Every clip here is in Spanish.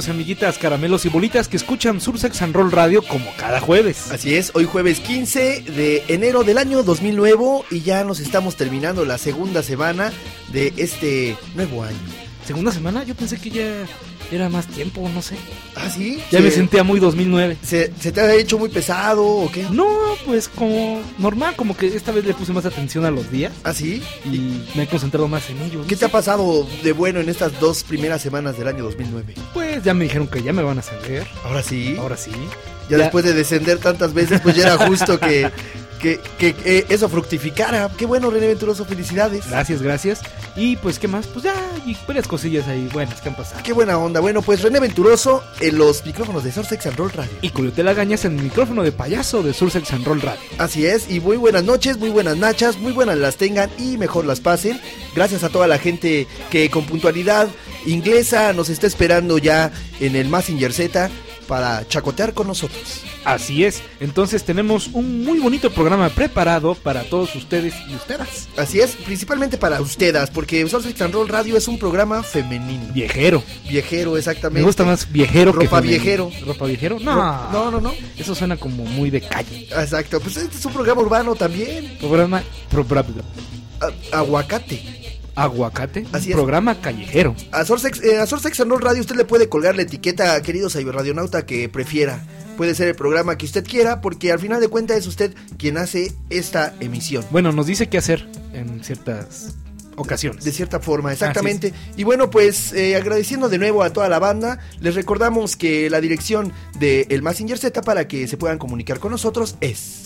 amiguitas, caramelos y bolitas que escuchan Sursex and Roll Radio como cada jueves. Así es, hoy jueves 15 de enero del año 2009 y ya nos estamos terminando la segunda semana de este nuevo año. ¿Segunda semana? Yo pensé que ya era más tiempo, no sé. ¿Ah, sí? Ya me sentía muy 2009. ¿Se te ha hecho muy pesado o qué? No, pues como normal, como que esta vez le puse más atención a los días. ¿Ah, sí? Y me he concentrado más en ellos. ¿Qué te ha pasado de bueno en estas dos primeras semanas del año 2009? Pues ya me dijeron que ya me van a ascender. ¿Ahora sí? Ahora sí. Ya después de descender tantas veces, pues ya era justo que eso fructificara. Qué bueno, René Venturoso, felicidades. Gracias. Y pues, ¿qué más? Pues ya, y varias cosillas ahí buenas que han pasado. Qué buena onda. Bueno, pues René Venturoso en los micrófonos de Sursex and Roll Radio. Y Coyote Lagañas en el micrófono de payaso de Sursex and Roll Radio. Así es, y muy buenas noches, muy buenas nachas, muy buenas las tengan y mejor las pasen. Gracias a toda la gente que con puntualidad inglesa nos está esperando ya en el Mazinger Z para chacotear con nosotros. Así es, entonces tenemos un muy bonito programa preparado para todos ustedes y ustedes. Así es, principalmente para ustedes, porque Sursex and Roll Radio es un programa femenino. Viejero, exactamente. Me gusta más viejero que ropa femenino. viejero. ¿Ropa viejero? No. No. Eso suena como muy de calle. Exacto, pues este es un programa urbano también. Aguacate, así un programa callejero. A Sursex and Roll Radio usted le puede colgar la etiqueta, querido cyberradionauta, que prefiera. Puede ser el programa que usted quiera, porque al final de cuentas es usted quien hace esta emisión. Bueno, nos dice qué hacer en ciertas ocasiones. De cierta forma, exactamente. Y bueno, pues agradeciendo de nuevo a toda la banda, les recordamos que la dirección de el Mazinger Z para que se puedan comunicar con nosotros es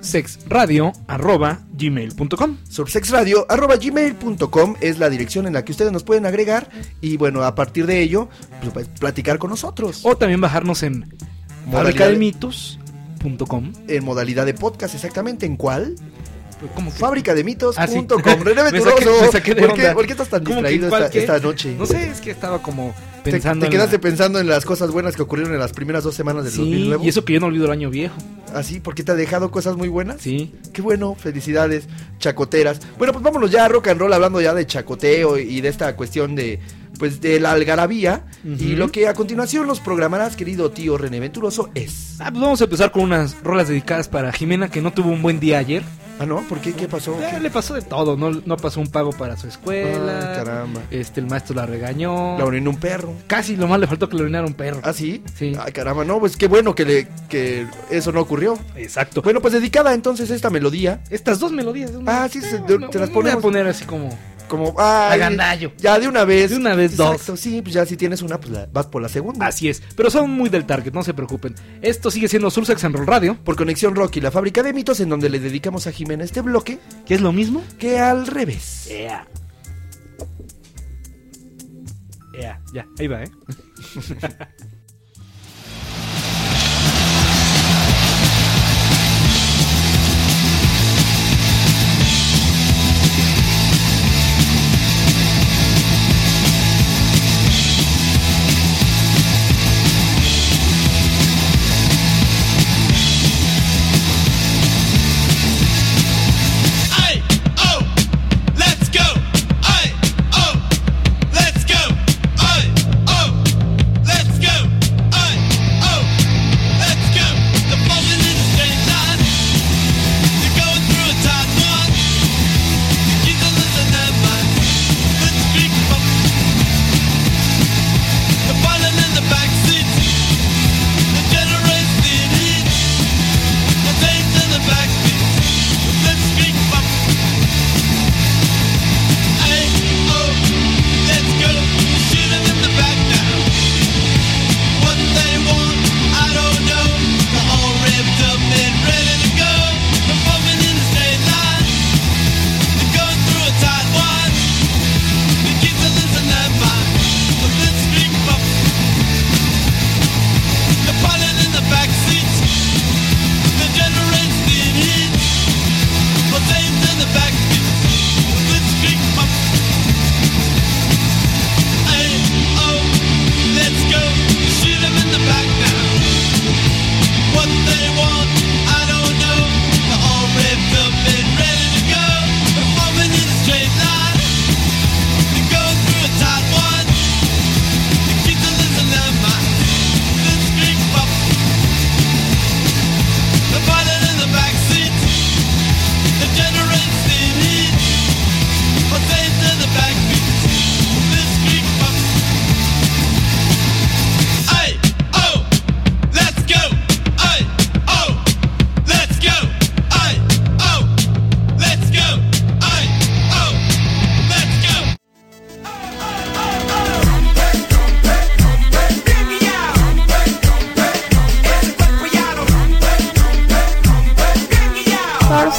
sursexradio@gmail.com. sursexradio@gmail.com es la dirección en la que ustedes nos pueden agregar y bueno, a partir de ello, pues, platicar con nosotros. O también bajarnos en fabricademitos.com. En modalidad de podcast, exactamente. ¿En cuál? ¿Cómo que? Fabricademitos.com. René Venturoso. ¿Por qué estás tan distraído esta noche? No sé, es que estaba como pensando. Te quedaste pensando en las cosas buenas que ocurrieron en las primeras 2 semanas del 2009. Y eso que yo no olvido el año viejo. ¿Ah, sí? ¿Por qué te ha dejado cosas muy buenas? Sí. Qué bueno, felicidades, chacoteras. Bueno, pues vámonos ya a rock and roll, hablando ya de chacoteo y de esta cuestión de la algarabía. Y lo que a continuación nos programarás, querido tío René Venturoso, es... Pues vamos a empezar con unas rolas dedicadas para Jimena, que no tuvo un buen día ayer. Ah, ¿no? ¿Por qué? ¿Qué pasó? Le pasó de todo, no pasó un pago para su escuela. Caramba. El maestro la regañó. La orinó un perro. Casi lo más le faltó que le orinara un perro. ¿Ah, sí? Sí. Ay, caramba, no, pues qué bueno que eso no ocurrió. Exacto. Bueno, pues dedicada entonces esta melodía. Estas dos melodías. Sí, te las ponemos. Voy a poner así como agandallo. Ya de una vez. Exacto, dos. Sí, pues ya si tienes una, pues vas por la segunda. Así es, pero son muy del target, no se preocupen. Esto sigue siendo Sursex and Roll Radio por Conexión Rock y la Fábrica de Mitos, en donde le dedicamos a Jimena este bloque, que es lo mismo que al revés. Ya, ahí va, Let's go!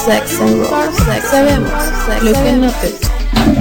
Sex and Roll. Sabemos lo que no te gusta.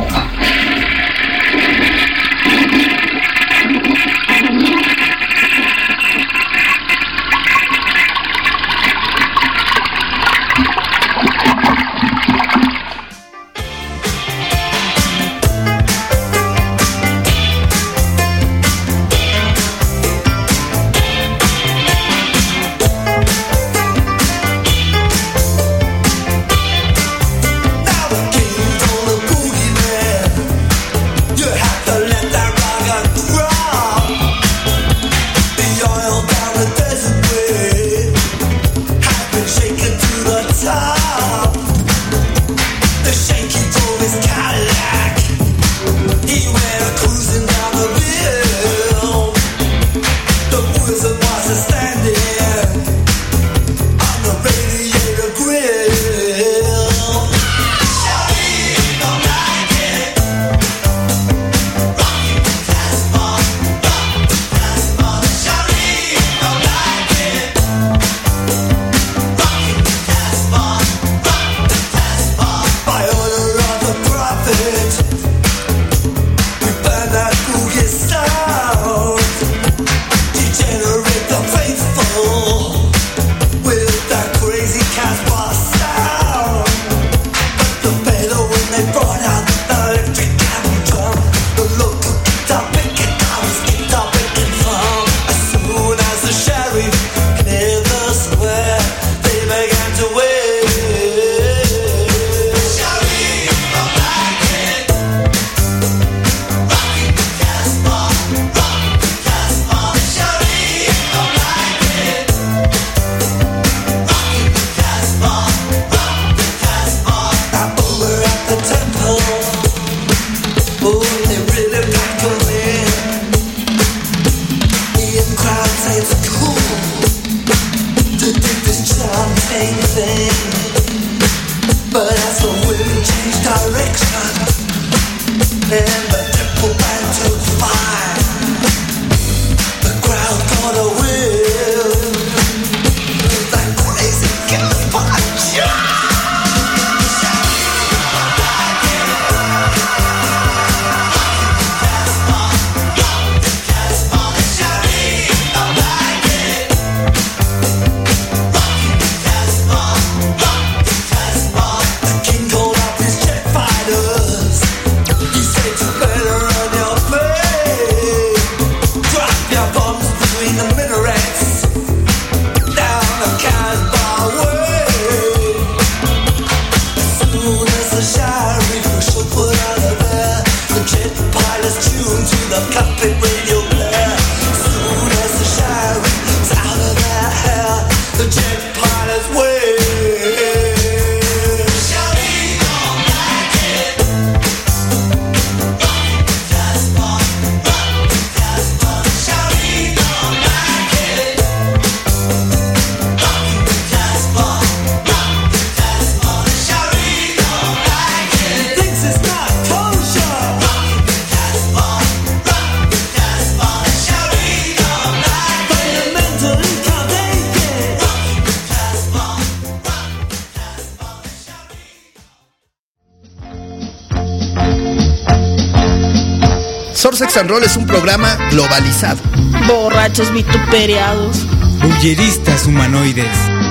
Sex and Roll es un programa globalizado. Borrachos vituperiados. Bulleristas humanoides.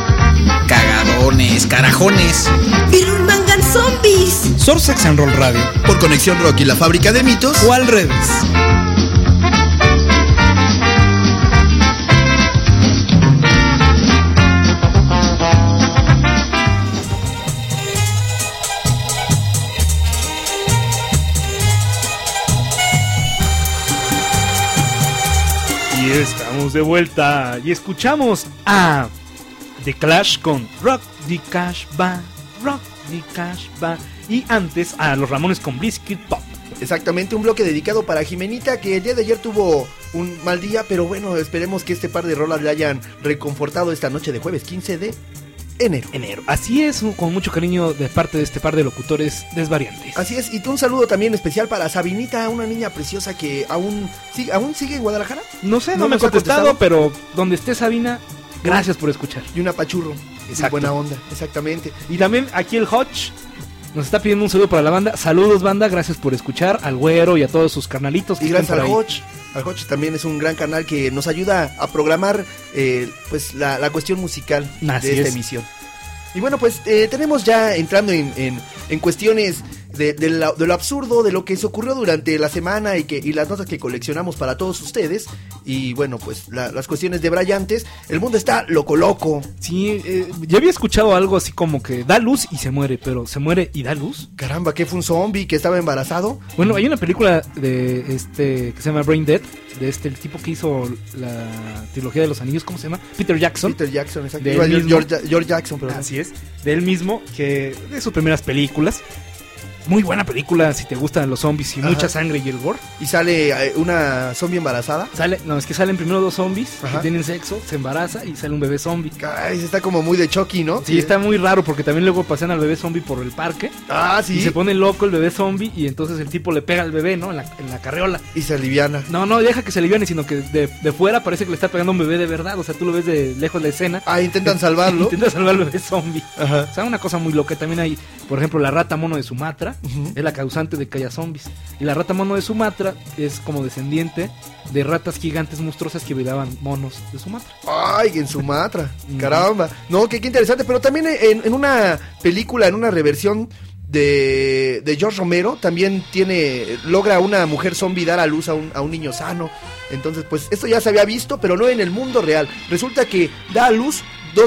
Cagadones, carajones. Birulmangan zombies. Sex and Roll Radio. Por Conexión Rock y la Fábrica de Mitos. O al revés. Estamos de vuelta y escuchamos a The Clash con Rock the Cash Bar, Rock the Cash Bar, y antes a los Ramones con Blitzkrieg Pop. Exactamente, un bloque dedicado para Jimenita, que el día de ayer tuvo un mal día, pero bueno, esperemos que este par de rolas le hayan reconfortado esta noche de jueves 15 de enero. Así es, con mucho cariño de parte de este par de locutores desvariantes. Así es, y un saludo también especial para Sabinita, una niña preciosa que aún sigue en Guadalajara. No sé, no me ha contestado, pero donde esté Sabina, Gracias por escuchar. Y un apachurro. Exacto. Buena onda, exactamente. Y también aquí el Hodge nos está pidiendo un saludo para la banda. Saludos, banda, gracias por escuchar. Al Güero y a todos sus carnalitos que Y están gracias por al ahí. Hodge. Al Hodge también es un gran canal que nos ayuda a programar pues la cuestión musical Así de esta es. emisión. Y bueno, pues tenemos ya entrando en cuestiones de lo absurdo, de lo que se ocurrió durante la semana y las notas que coleccionamos para todos ustedes. Y bueno, pues las cuestiones de brillantes. El mundo está loco. Sí, yo había escuchado algo así como que da luz y se muere, pero se muere y da luz. Caramba, ¿qué fue un zombie que estaba embarazado? Bueno, hay una película de que se llama Brain Dead, de el tipo que hizo la trilogía de los anillos, ¿cómo se llama? Peter Jackson. Peter Jackson, exacto. De Iba a él decir mismo. George Jackson, pero Así es, de él mismo, que de sus primeras películas. Muy buena película si te gustan los zombies y Ajá. mucha sangre y el gore. Y sale una zombie embarazada. Es que salen primero dos zombies Ajá. que tienen sexo, se embaraza y sale un bebé zombie. Caray, está como muy de Chucky, ¿no? Sí, está muy raro porque también luego pasean al bebé zombie por el parque Ah, sí. y se pone loco el bebé zombie y entonces el tipo le pega al bebé, ¿no? En la carriola. Y se aliviana. No deja que se aliviane, sino que de fuera parece que le está pegando a un bebé de verdad. O sea, tú lo ves de lejos la escena. Ah, intentan salvarlo. Intenta salvar al bebé zombie. Ajá. O sea, una cosa muy loca. También hay, por ejemplo, la rata mono de Sumatra. Ujú. Es la causante de que haya zombies. Y la rata mono de Sumatra es como descendiente de ratas gigantes monstruosas que violaban monos de Sumatra. Ay, en Sumatra. Ujú. Caramba. No, qué interesante. Pero también en una película, en una reversión de George Romero, también logra una mujer zombie dar a luz a un niño sano. Entonces, pues esto ya se había visto, pero no en el mundo real. Resulta que da a luz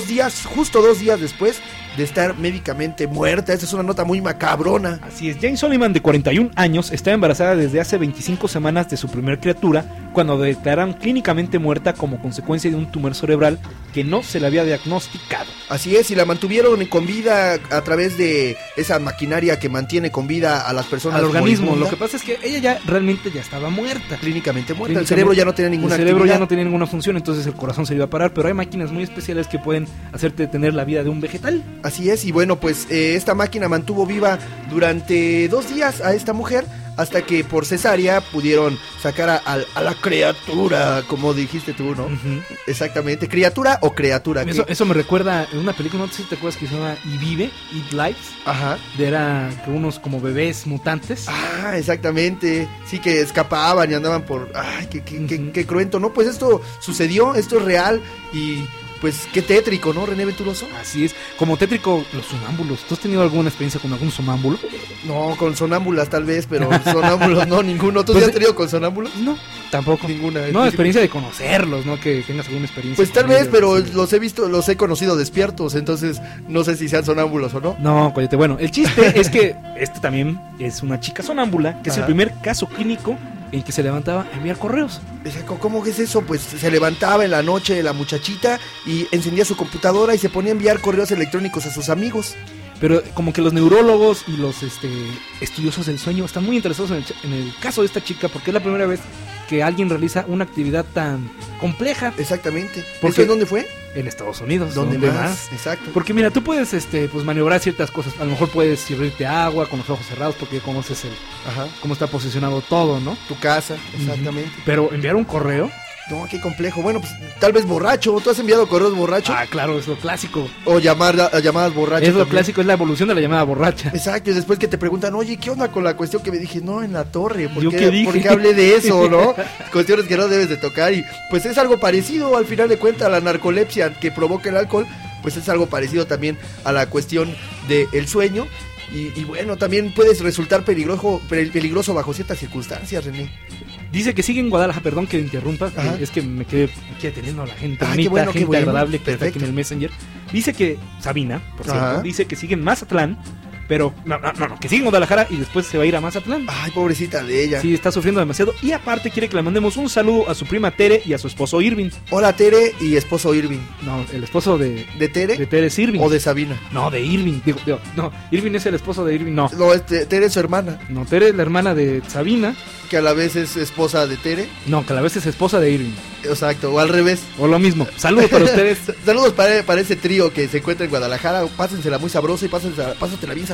justo 2 días después de estar médicamente muerta. Esta es una nota muy macabrona. Así es, Jane Soliman, de 41 años, está embarazada desde hace 25 semanas de su primer criatura, cuando declararon clínicamente muerta como consecuencia de un tumor cerebral que no se le había diagnosticado. Así es, y la mantuvieron con vida a través de esa maquinaria que mantiene con vida a las personas. Al organismo, moribundas. lo que pasa es que ella ya realmente ya estaba muerta. Clínicamente muerta. El Clínicamente, cerebro ya no tiene ninguna El cerebro ya actividad. no tenía ninguna función, entonces el corazón se iba a parar, pero hay máquinas muy especiales que pueden hacerte tener la vida de un vegetal. Así es, y bueno, pues esta máquina mantuvo viva durante 2 días a esta mujer, hasta que por cesárea pudieron sacar a la criatura, como dijiste tú, ¿no? Ujú. Exactamente, criatura o criatura. Eso me recuerda en una película, no sé si te acuerdas, que se llama Y Vive, Eat Lives, Ajá. era que unos como bebés mutantes. Ah, exactamente. Sí, que escapaban y andaban por... Ay, Ujú. qué cruento, ¿no? Pues esto sucedió, esto es real y pues qué tétrico, ¿no, René Venturoso? Así es, como tétrico, los sonámbulos. ¿Tú has tenido alguna experiencia con algún sonámbulo? No, con sonámbulas tal vez, pero sonámbulos no, ninguno. ¿Tú Pues sí has tenido con sonámbulos? No, tampoco. Ninguna. No, experiencia de conocerlos, ¿no? Que tengas alguna experiencia. Pues tal con vez, ellos, pero sí. los he conocido despiertos, entonces no sé si sean sonámbulos o no. No, cállate. Bueno, el chiste es que también es una chica sonámbula, que es el Ajá. primer caso clínico en que se levantaba a enviar correos. O sea, ¿cómo que es eso? Pues se levantaba en la noche la muchachita y encendía su computadora y se ponía a enviar correos electrónicos a sus amigos. Pero como que los neurólogos y los estudiosos del sueño están muy interesados en el caso de esta chica, porque es la primera vez que alguien realiza una actividad tan compleja Exactamente. Porque- ¿Eso en dónde fue? en Estados Unidos. ¿Dónde ¿Dónde más? Exacto. Porque mira, tú puedes pues maniobrar ciertas cosas. A lo mejor puedes servirte agua con los ojos cerrados porque conoces Ajá. cómo está posicionado todo, ¿no? Tu casa, exactamente. Pero enviar un correo, No, qué complejo. Bueno, pues tal vez borracho. ¿Tú has enviado correos borracho? claro, es lo clásico. O llamadas borracho. Es lo también. clásico, es la evolución de la llamada borracha. Exacto, y después que te preguntan, oye, ¿qué onda con la cuestión que me dije? No, en la torre, ¿por ¿Yo qué, qué dije? por qué hablé de eso, no? Cuestiones que no debes de tocar y pues es algo parecido al final de cuentas a la narcolepsia que provoca el alcohol, pues es algo parecido también a la cuestión del sueño y bueno, también puedes resultar peligroso bajo ciertas circunstancias, René. Dice que sigue en Guadalajara, perdón que interrumpa, Ajá. es que me quedé teniendo a la gente Ah, qué bonita, bueno, qué gente bueno. agradable que está aquí Perfecto. en el Messenger. Dice que Sabina, por cierto, Ajá. dice que sigue en Mazatlán, pero no, que sigue en Guadalajara y después se va a ir a Mazatlán. Ay, pobrecita de ella. Sí, está sufriendo demasiado y aparte quiere que le mandemos un saludo a su prima Tere y a su esposo Irving. Hola, Tere y esposo Irving. No, el esposo de ¿De Tere? Tere es Irving. ¿O de Sabina? No, de Irving. No, Irving es el esposo de Irving. No, Tere es su hermana, Tere es la hermana de Sabina. que a la vez es esposa de Tere. No, que a la vez es esposa de Irving. Exacto, o al revés. O lo mismo. Saludos para ustedes. Saludos para ese trío que se encuentra en Guadalajara. Pásensela muy sabrosa y pásatela bien sabrosa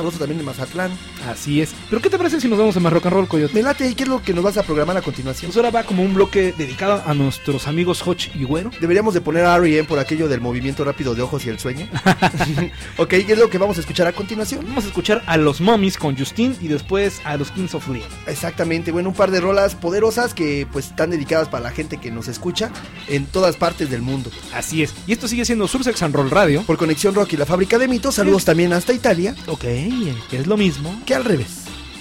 sabroso también en Mazatlán. Así es. ¿Pero qué te parece si nos vamos a más rock and roll, Coyote? Me late, ¿y qué es lo que nos vas a programar a continuación? Pues ahora va como un bloque dedicado a nuestros amigos Hotch y Güero. Deberíamos de poner a R.E.M. por aquello del movimiento rápido de ojos y el sueño. Ok, ¿qué es lo que vamos a escuchar a continuación? Vamos a escuchar a los Mummies con Justin y después a los Kings of Leon. Exactamente, bueno, un par de rolas poderosas que pues están dedicadas para la gente que nos escucha en todas partes del mundo. Así es. Y esto sigue siendo Subsex and Roll Radio. Por Conexión Rock y la Fábrica de Mitos, saludos también hasta Italia, Ok, que es lo mismo. que al revés.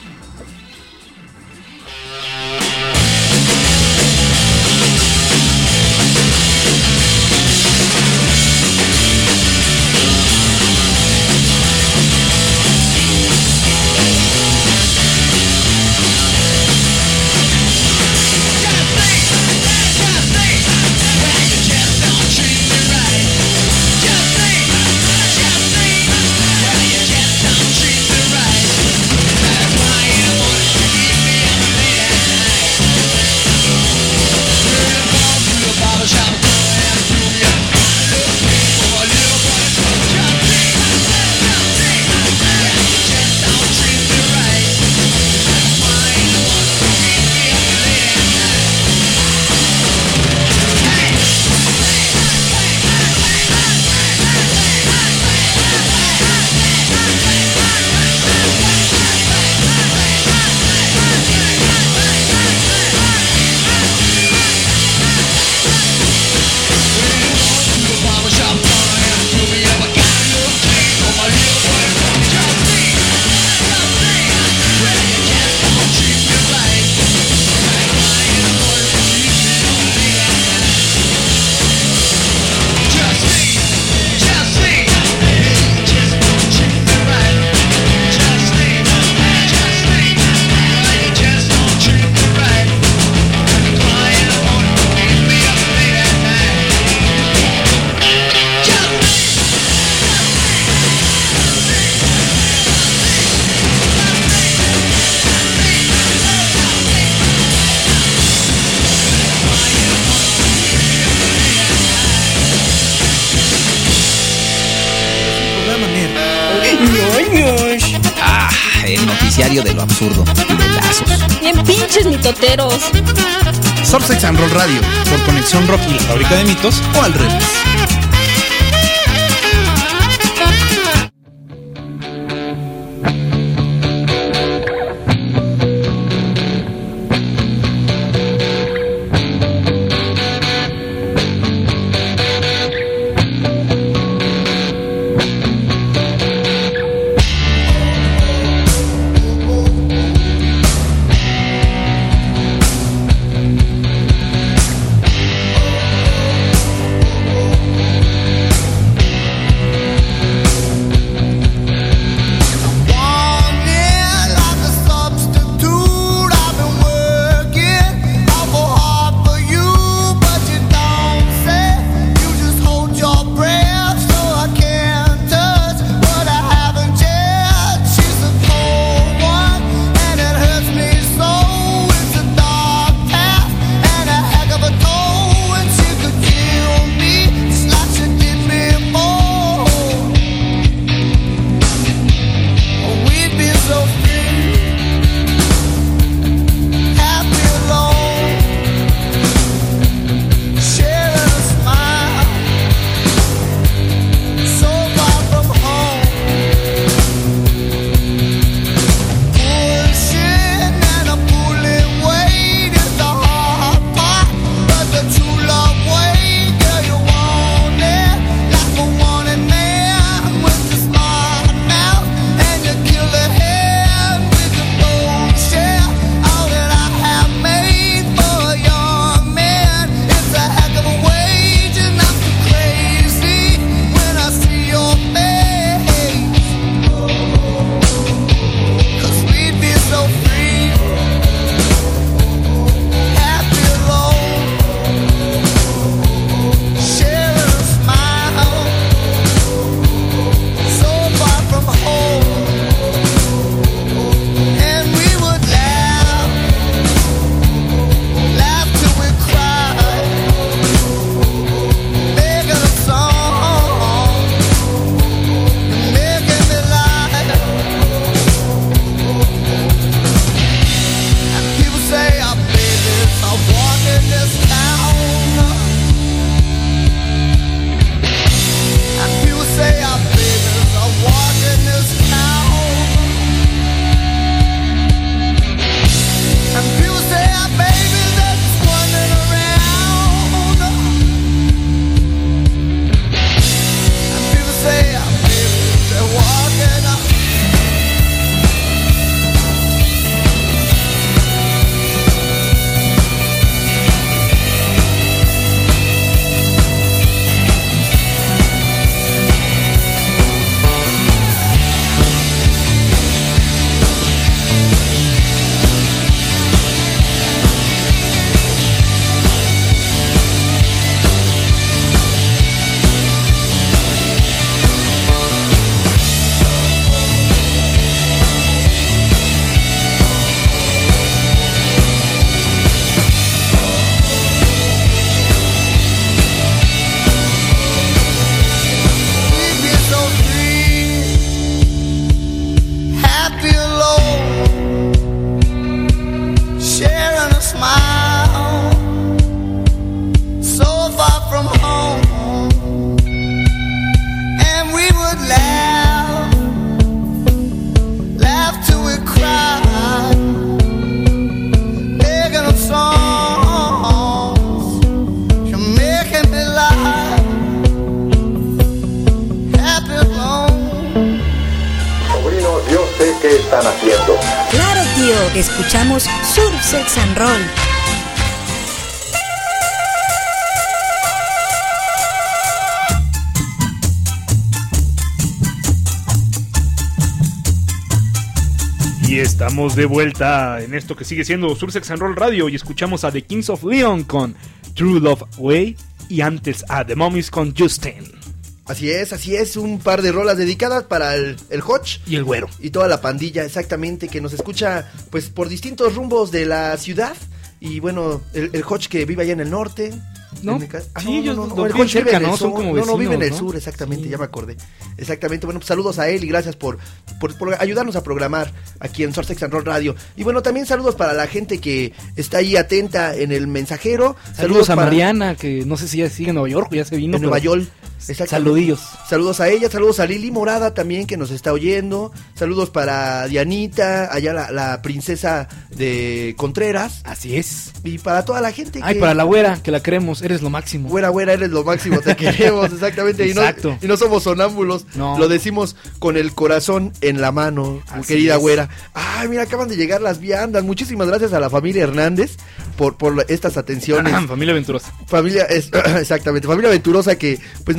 El noticiario de lo absurdo y de lazos. Bien pinches mitoteros. Subsex and Roll Radio. Por Conexión Rock y la Fábrica de Mitos. O al revés. qué están haciendo. Claro, tío, escuchamos Surf Sex and Roll. Y estamos de vuelta en esto que sigue siendo Surf Sex and Roll Radio y escuchamos a The Kings of Leon con True Love Way y antes a The Mummies con Justin. Así es, un par de rolas dedicadas para el Hotch y el Güero. Y toda la pandilla, exactamente, que nos escucha pues por distintos rumbos de la ciudad. Y bueno, el Hotch que vive allá en el norte. ¿No? Sí, ellos el Hotch vive en el sur. Son como vecinos, no, vive en el ¿no? sur, exactamente, Sí. ya me acordé. Exactamente, bueno, pues saludos a él y gracias por ayudarnos a programar aquí en Surf Sex and Roll Radio. Y bueno, también saludos para la gente que está ahí atenta en el mensajero. Saludos a Mariana, que no sé si ya sigue en Nueva York o ya se vino. En Nueva York. Saludillos. Saludos a ella, saludos a Lili Morada también que nos está oyendo. Saludos para Dianita, allá la princesa de Contreras. Así es. Y para toda la gente Ay, para la güera, que la queremos, eres lo máximo. Güera, eres lo máximo, te queremos, exactamente. Exacto. Y no somos sonámbulos, no. Lo decimos con el corazón en la mano, Así querida es. güera. Ay, mira, acaban de llegar las viandas. Muchísimas gracias a la familia Hernández por estas atenciones. Familia Venturosa. Exactamente, familia Venturosa que pues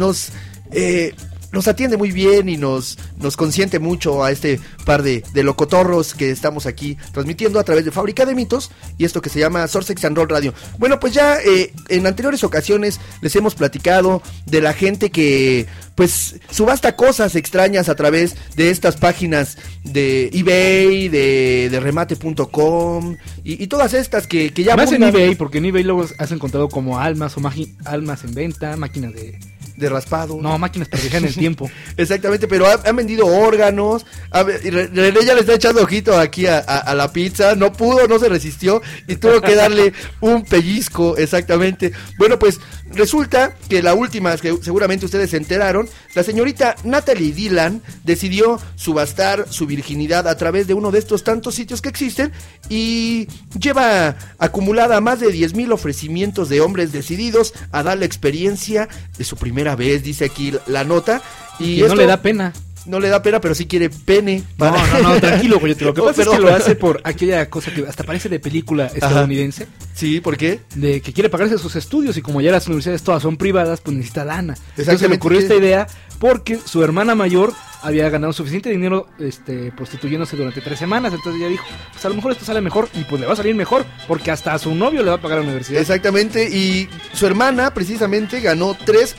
nos atiende muy bien y nos consiente mucho a este par de locotorros que estamos aquí transmitiendo a través de Fábrica de Mitos y esto que se llama Surf Sex and Roll Radio. Bueno, pues ya en anteriores ocasiones les hemos platicado de la gente que pues subasta cosas extrañas a través de estas páginas de eBay, de remate.com y todas estas que ya más abundan. en eBay, porque en eBay luego has encontrado como almas o almas en venta, máquinas de raspado. No, máquinas para viajar en el tiempo. Exactamente, pero han vendido órganos. Y René ya le está echando ojito aquí a la pizza. No pudo, no se resistió y tuvo que darle un pellizco, exactamente. Bueno, pues resulta que la última, que seguramente ustedes se enteraron, la señorita Natalie Dylan decidió subastar su virginidad a través de uno de estos tantos sitios que existen y lleva acumulada más de 10,000 ofrecimientos de hombres decididos a dar la experiencia de su primera vez, dice aquí la nota. Y no le da pena. No le da pena, pero sí quiere pene. No, tranquilo, güey. Lo que pasa es que perdón. lo hace por aquella cosa que hasta parece de película estadounidense. Sí, ¿por qué? De que quiere pagarse sus estudios y como ya las universidades todas son privadas, pues necesita lana. Entonces Exactamente. le ocurrió esta idea porque su hermana mayor había ganado suficiente dinero prostituyéndose durante 3 semanas. Entonces ella dijo, pues a lo mejor esto sale mejor y pues le va a salir mejor porque hasta a su novio le va a pagar la universidad. Exactamente, y su hermana precisamente ganó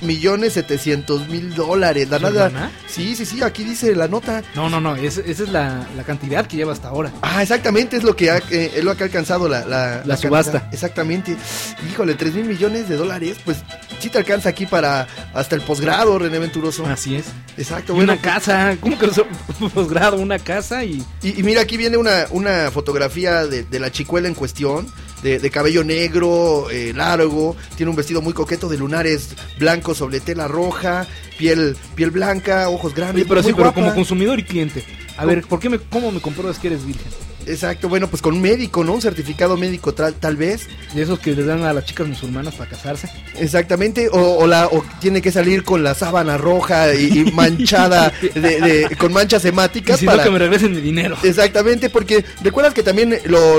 $3,700,000. ¿Su hermana? Sí, aquí dice la nota. No, esa es la cantidad que lleva hasta ahora. Ah, exactamente, es lo que ha alcanzado la subasta. cantidad. Exactamente. Híjole, $3,000,000,000, pues sí te alcanza aquí para hasta el posgrado, René Venturoso. Así es. Exacto. Y bueno, una casa, ¿cómo que posgrado? Una casa y mira, aquí viene una fotografía de la chicuela en cuestión, de cabello negro, largo, tiene un vestido muy coqueto de lunares blancos sobre tela roja, piel blanca, ojos grandes. Oye, pero guapa. como consumidor y cliente. A ver, ¿cómo me compruebas que eres virgen? Exacto, bueno, pues con un médico, ¿no? Un certificado médico tal vez. De esos que les dan a las chicas musulmanas para casarse. Exactamente, o tiene que salir con la sábana roja y manchada con manchas hemáticas. Y si no, que me regresen mi dinero. Exactamente, porque recuerdas que también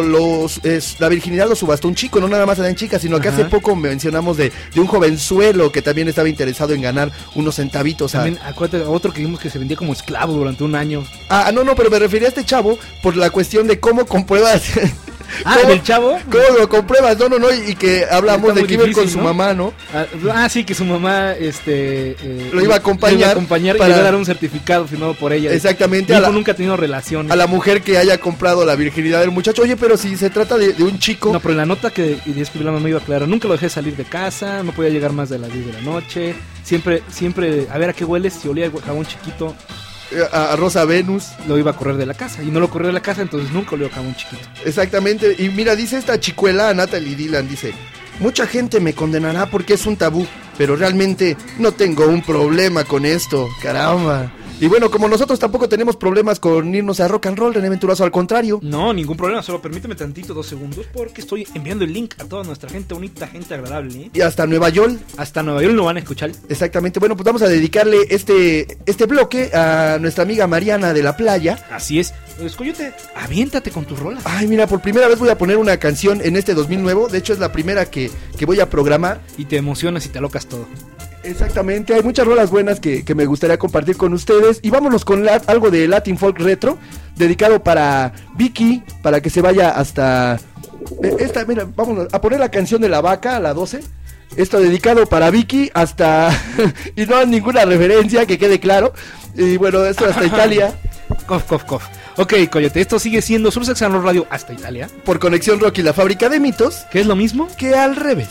la virginidad lo subastó un chico, no nada más eran chicas, sino que hace poco mencionamos de un jovenzuelo que también estaba interesado en ganar unos centavitos. También, acuérdate, otro que vimos que se vendía como esclavo durante un año. No, pero me refería a este chavo por la cuestión de cómo compruebas. ¿Del chavo? ¿Cómo lo compruebas? No, y que hablamos de que iba con su mamá, ¿no? Sí, que su mamá lo iba a acompañar y le iba a dar un certificado firmado por ella. Exactamente. Nunca ha tenido relaciones. A la mujer que haya comprado la virginidad del muchacho. Oye, pero si se trata de un chico. No, pero en la nota que escribió la mamá iba claro, nunca lo dejé salir de casa, no podía llegar más de las 10 de la noche. Siempre, a ver a qué hueles, si olía jabón chiquito. A Rosa Venus. Lo iba a correr de la casa y no lo corrió de la casa, entonces nunca olió jabón chiquito. Exactamente, y mira, dice esta chicuela, Natalie Dylan, dice: mucha gente me condenará porque es un tabú, pero realmente no tengo un problema con esto, caramba. Y bueno, como nosotros tampoco tenemos problemas con irnos a rock and roll, René Venturazo, al contrario. No, ningún problema, solo permíteme tantito, 2 segundos, porque estoy enviando el link a toda nuestra gente bonita, gente agradable, ¿eh? Y hasta Nueva York. Hasta Nueva York lo van a escuchar. Exactamente, bueno, pues vamos a dedicarle este bloque a nuestra amiga Mariana de la Playa. Así es. Coyote, aviéntate con tus rolas. Ay, mira, por primera vez voy a poner una canción en este 2009. De hecho, es la primera que voy a programar. Y te emocionas y te alocas todo. Exactamente, hay muchas rolas buenas que me gustaría compartir con ustedes. Y vámonos con algo de Latin Folk Retro, dedicado para Vicky, para que se vaya hasta... mira, vamos a poner la canción de la vaca a la 12. Esto dedicado para Vicky hasta... y no hay ninguna referencia, que quede claro. Y bueno, esto hasta Italia. Cof. Ok, Coyote, esto sigue siendo Sursex and Rock Radio hasta Italia. Por Conexión Rock y la Fábrica de Mitos. ¿Qué es lo mismo? Que al revés.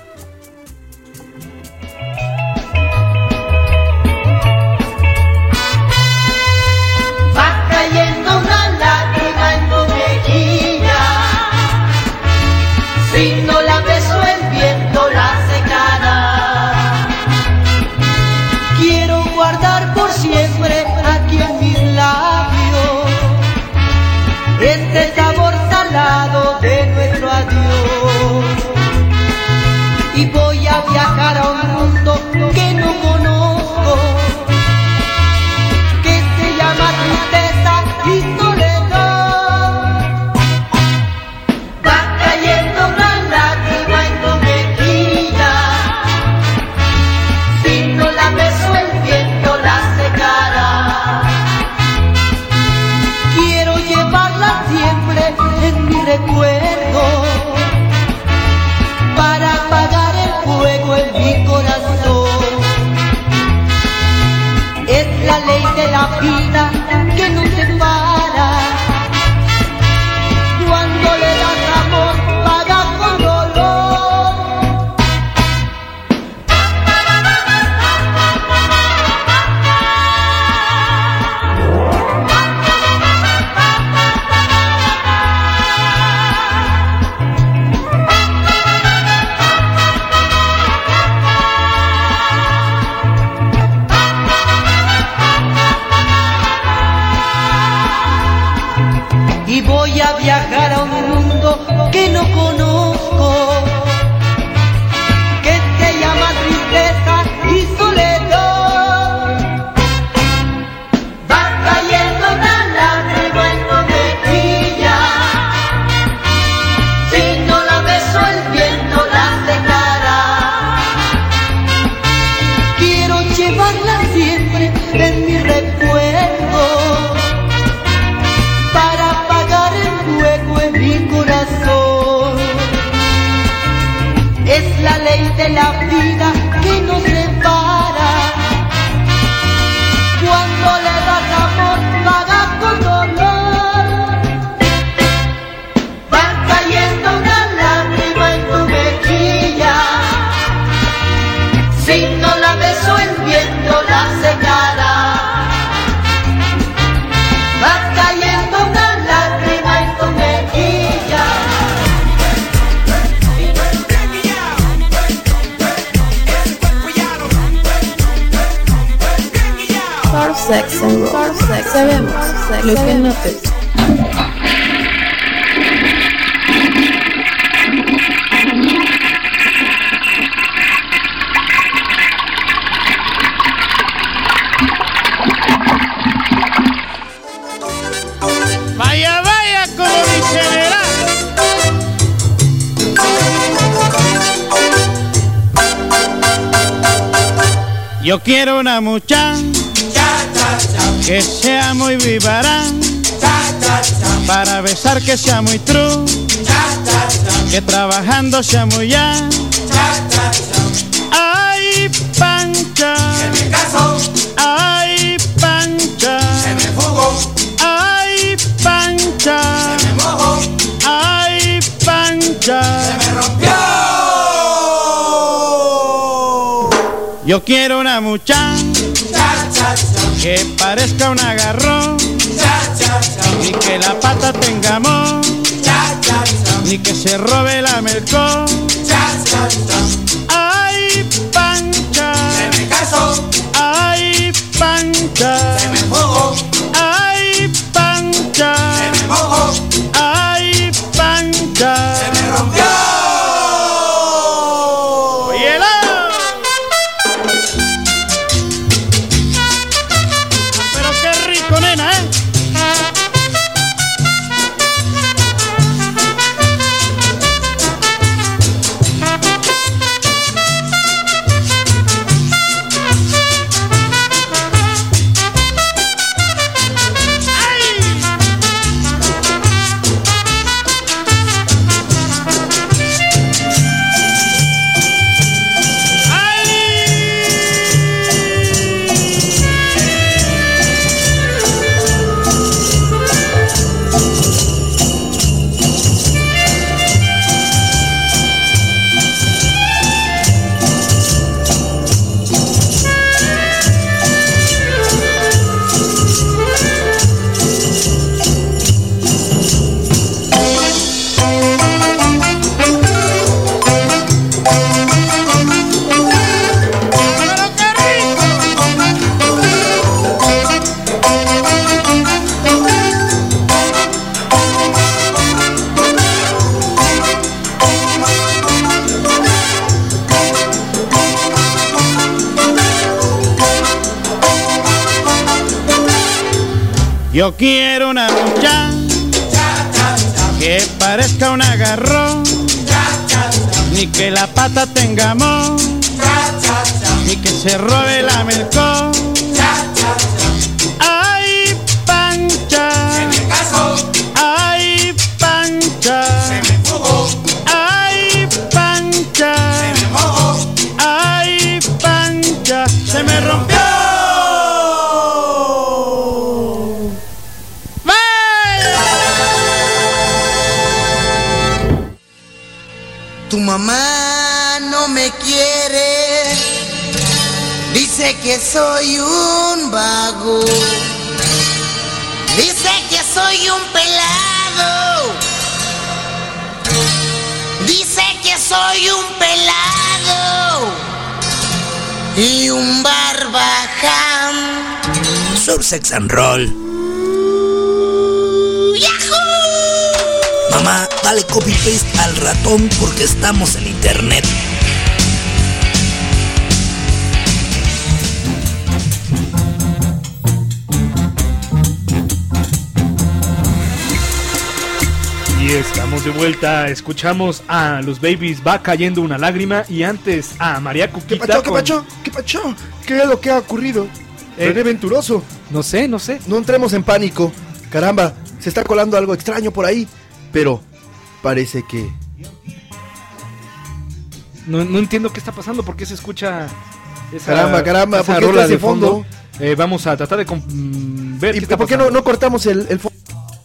Va cayendo una lágrima en tu mejilla. Si no la beso el viento la secará. Quiero guardar por siempre aquí en mis labios este sabor salado de nuestro adiós. Y voy a viajar a un mundo que no conozco, que se llama tristeza y soledad. Va cayendo una lágrima en tu mejilla. Si no la beso el viento la secará. Quiero llevarla siempre en mi recuerdo para apagar el fuego en mi corazón. Es la ley de la vida que nos separa. Cuando le das amor, pagas con dolor. Y voy a viajar a un mundo que no conozco, que se llama tristeza y soledad. Va cayendo una lágrima en tu mejilla. Si no la beso el viento la secará. Quiero llevarla siempre en mi recuerdo para apagar el fuego en mi corazón. Es la ley de la vida que nos separa. Cuando le das amor, pagas con dolor. Va cayendo una lágrima en tu mejilla. Si no la beso el viento la secará. Va cayendo una lágrima en tu mejilla. Sursex and Rock. Sabemos lo que notes. Vaya, como mi general. Yo quiero una muchacha que sea muy vivarán, para besar que sea muy true, que trabajando sea muy ya. Ay, Pancha, se me casó. Ay, Pancha, se me fugó. Ay, Pancha, se me mojó. Ay, Pancha, se me rompió. Yo quiero una muchacha que parezca un agarrón, ni que la pata tenga amor, ni que se robe la melcón. Ay, Pancha, se me casó. Ay, Pancha, se me Yo quiero una muchacha que parezca un agarrón, ni que la pata tenga amor, ni que se robe la melcón. Ay, Pancha, Se me casó, ay, Pancha, se me fugó, ay, Pancha, se me mojó. ay, Pancha, se me rompió. Tu mamá no me quiere, dice que soy un vago, dice que soy un pelado, dice que soy un pelado y un barbaján. Sursex and Roll. ¡Yahoo! Mamá, dale copy paste al ratón porque estamos en internet. Y estamos de vuelta, escuchamos a los Babies, va cayendo una lágrima, y antes a María Cuquita. ¿Qué pacho, qué pacho? ¿Qué pacho? ¿Qué es lo que ha ocurrido? René Venturoso. No sé. No entremos en pánico. Caramba, se está colando algo extraño por ahí. Pero parece que... No entiendo qué está pasando, por qué se escucha esa, Caramba, esa ¿por qué rola está ese de fondo. fondo? Vamos a tratar de ver ¿Y qué está por qué pasando. no cortamos el fondo?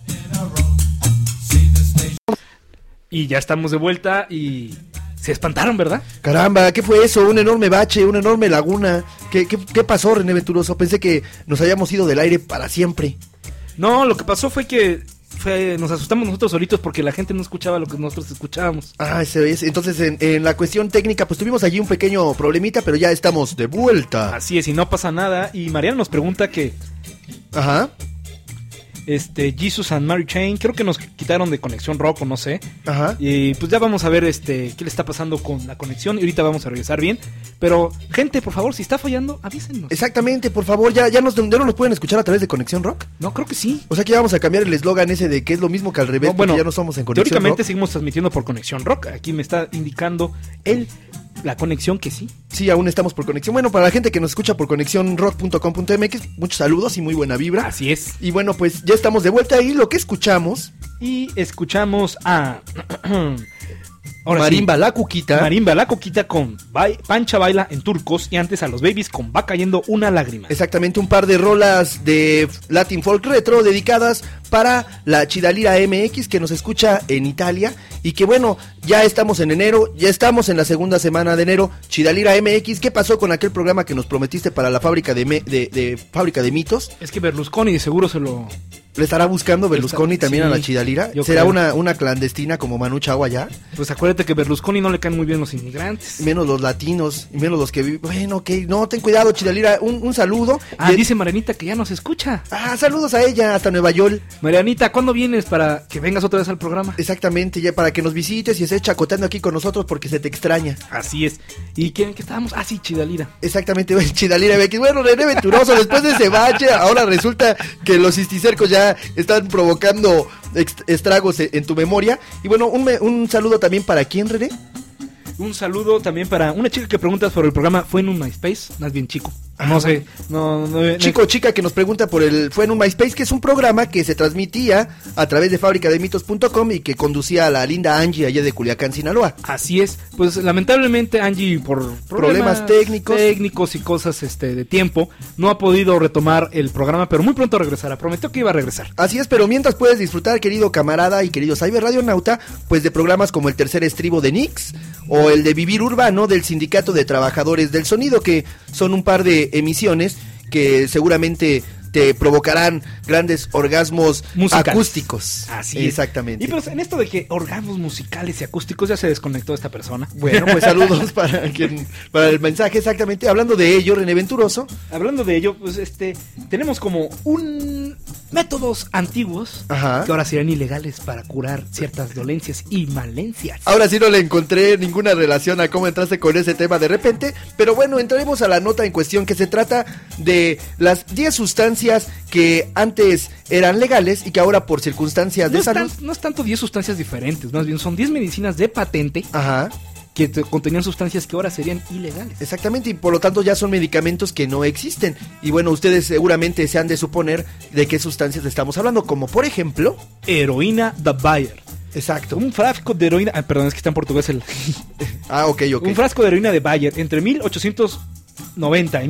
Y ya estamos de vuelta y se espantaron, ¿verdad? Caramba, ¿qué fue eso? Un enorme bache, una enorme laguna. ¿Qué pasó, René Venturoso? Pensé que nos habíamos ido del aire para siempre. No, lo que pasó fue que nos asustamos nosotros solitos porque la gente no escuchaba lo que nosotros escuchábamos. Ah, ese es. Entonces, en la cuestión técnica, pues tuvimos allí un pequeño problemita, pero ya estamos de vuelta. Así es, y no pasa nada. Y Mariana nos pregunta que Ajá. Jesus and Mary Chain, creo que nos quitaron de Conexión Rock o no sé. Ajá. Y pues ya vamos a ver qué le está pasando con la conexión y ahorita vamos a regresar bien. Pero, gente, por favor, si está fallando, avísenos. Exactamente, por favor, ya no nos pueden escuchar a través de Conexión Rock. No, creo que sí. O sea que ya vamos a cambiar el eslogan ese de que es lo mismo que al revés, No, bueno, porque ya no somos en Conexión teóricamente Rock. seguimos transmitiendo por Conexión Rock. Aquí me está indicando la conexión que sí. Sí, aún estamos por conexión. Bueno, para la gente que nos escucha por conexiónrock.com.mx, muchos saludos y muy buena vibra. Así es. Y bueno, pues ya estamos de vuelta y lo que escuchamos... Y escuchamos a... Ahora Marimba sí, la Cuquita. Marimba la Cuquita con Pancha Baila en Turcos, y antes a los Babies con Va Cayendo una Lágrima. Exactamente, un par de rolas de Latin Folk Retro dedicadas para la Chidalira MX que nos escucha en Italia. Y que bueno, ya estamos en enero, ya estamos en la segunda semana de enero. Chidalira MX, ¿qué pasó con aquel programa que nos prometiste para la fábrica de Fábrica de Mitos? Es que Berlusconi de seguro se lo... ¿Le estará buscando Berlusconi también sí, a la Chidalira? yo ¿Será creo. una clandestina como Manu Chao allá? Pues acuérdate que Berlusconi no le caen muy bien los inmigrantes. Menos los latinos, y menos los que viven... Bueno, ok, no, ten cuidado, Chidalira, un saludo. Dice Marianita que ya nos escucha. Saludos a ella, hasta Nueva York. Marianita, ¿cuándo vienes para que vengas otra vez al programa? Exactamente, ya para que nos visites y estés chacoteando aquí con nosotros porque se te extraña. Así es. ¿Y qué estábamos? Sí, Chidalira. Exactamente, Chidalira MX. Bueno, René Venturoso, después de ese bache, ahora resulta que los cisticercos ya están provocando estragos en tu memoria. Y bueno, un saludo también para quién, René. Un saludo también para una chica que pregunta sobre el programa. ¿Fue en un MySpace? Más bien chico. No sé. No, Chico, chica que nos pregunta fue en un MySpace, que es un programa que se transmitía a través de fábricademitos.com y que conducía a la linda Angie allá de Culiacán, Sinaloa. Así es. Pues lamentablemente Angie, por problemas técnicos y cosas de tiempo, no ha podido retomar el programa, pero muy pronto regresará. Prometió que iba a regresar. Así es, pero mientras puedes disfrutar, querido camarada y querido Cyber Radionauta, pues de programas como El Tercer Estribo de Nix o el de Vivir Urbano del Sindicato de Trabajadores del Sonido, que son un par de emisiones que seguramente te provocarán grandes orgasmos musicales, acústicos. Así es. Exactamente. Y pues en esto de que orgasmos musicales y acústicos ya se desconectó esta persona. Bueno, pues saludos para el mensaje, exactamente. Hablando de ello, René Venturoso. Hablando de ello, pues tenemos como métodos antiguos Ajá. que ahora serían ilegales para curar ciertas dolencias y malencias. Ahora sí no le encontré ninguna relación a cómo entraste con ese tema de repente, pero bueno, entraremos a la nota en cuestión, que se trata de las 10 sustancias que antes eran legales y que ahora por circunstancias de salud... No es tanto 10 sustancias diferentes, más bien son 10 medicinas de patente. Ajá. Que contenían sustancias que ahora serían ilegales. Exactamente, y por lo tanto ya son medicamentos que no existen. Y bueno, ustedes seguramente se han de suponer de qué sustancias estamos hablando, como por ejemplo... Heroína de Bayer. Exacto. Un frasco de heroína... perdón, es que está en portugués el... ok. Un frasco de heroína de Bayer. Entre 1890 y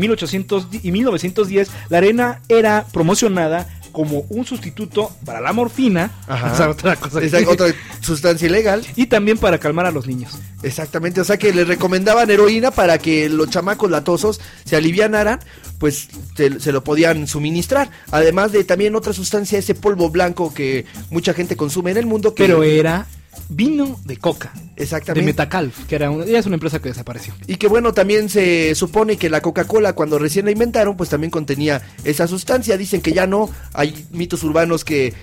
1910, la heroína era promocionada como un sustituto para la morfina. Ajá. O sea, otra cosa. Otra sustancia ilegal. Y también para calmar a los niños. Exactamente, o sea que les recomendaban heroína para que los chamacos latosos se alivianaran, pues se lo podían suministrar. Además de también otra sustancia, ese polvo blanco que mucha gente consume en el mundo. Pero era vino de coca. Exactamente. De Metacalf, que ya es una empresa que desapareció. Y que bueno, también se supone que la Coca-Cola, cuando recién la inventaron, pues también contenía esa sustancia. Dicen que ya no, hay mitos urbanos que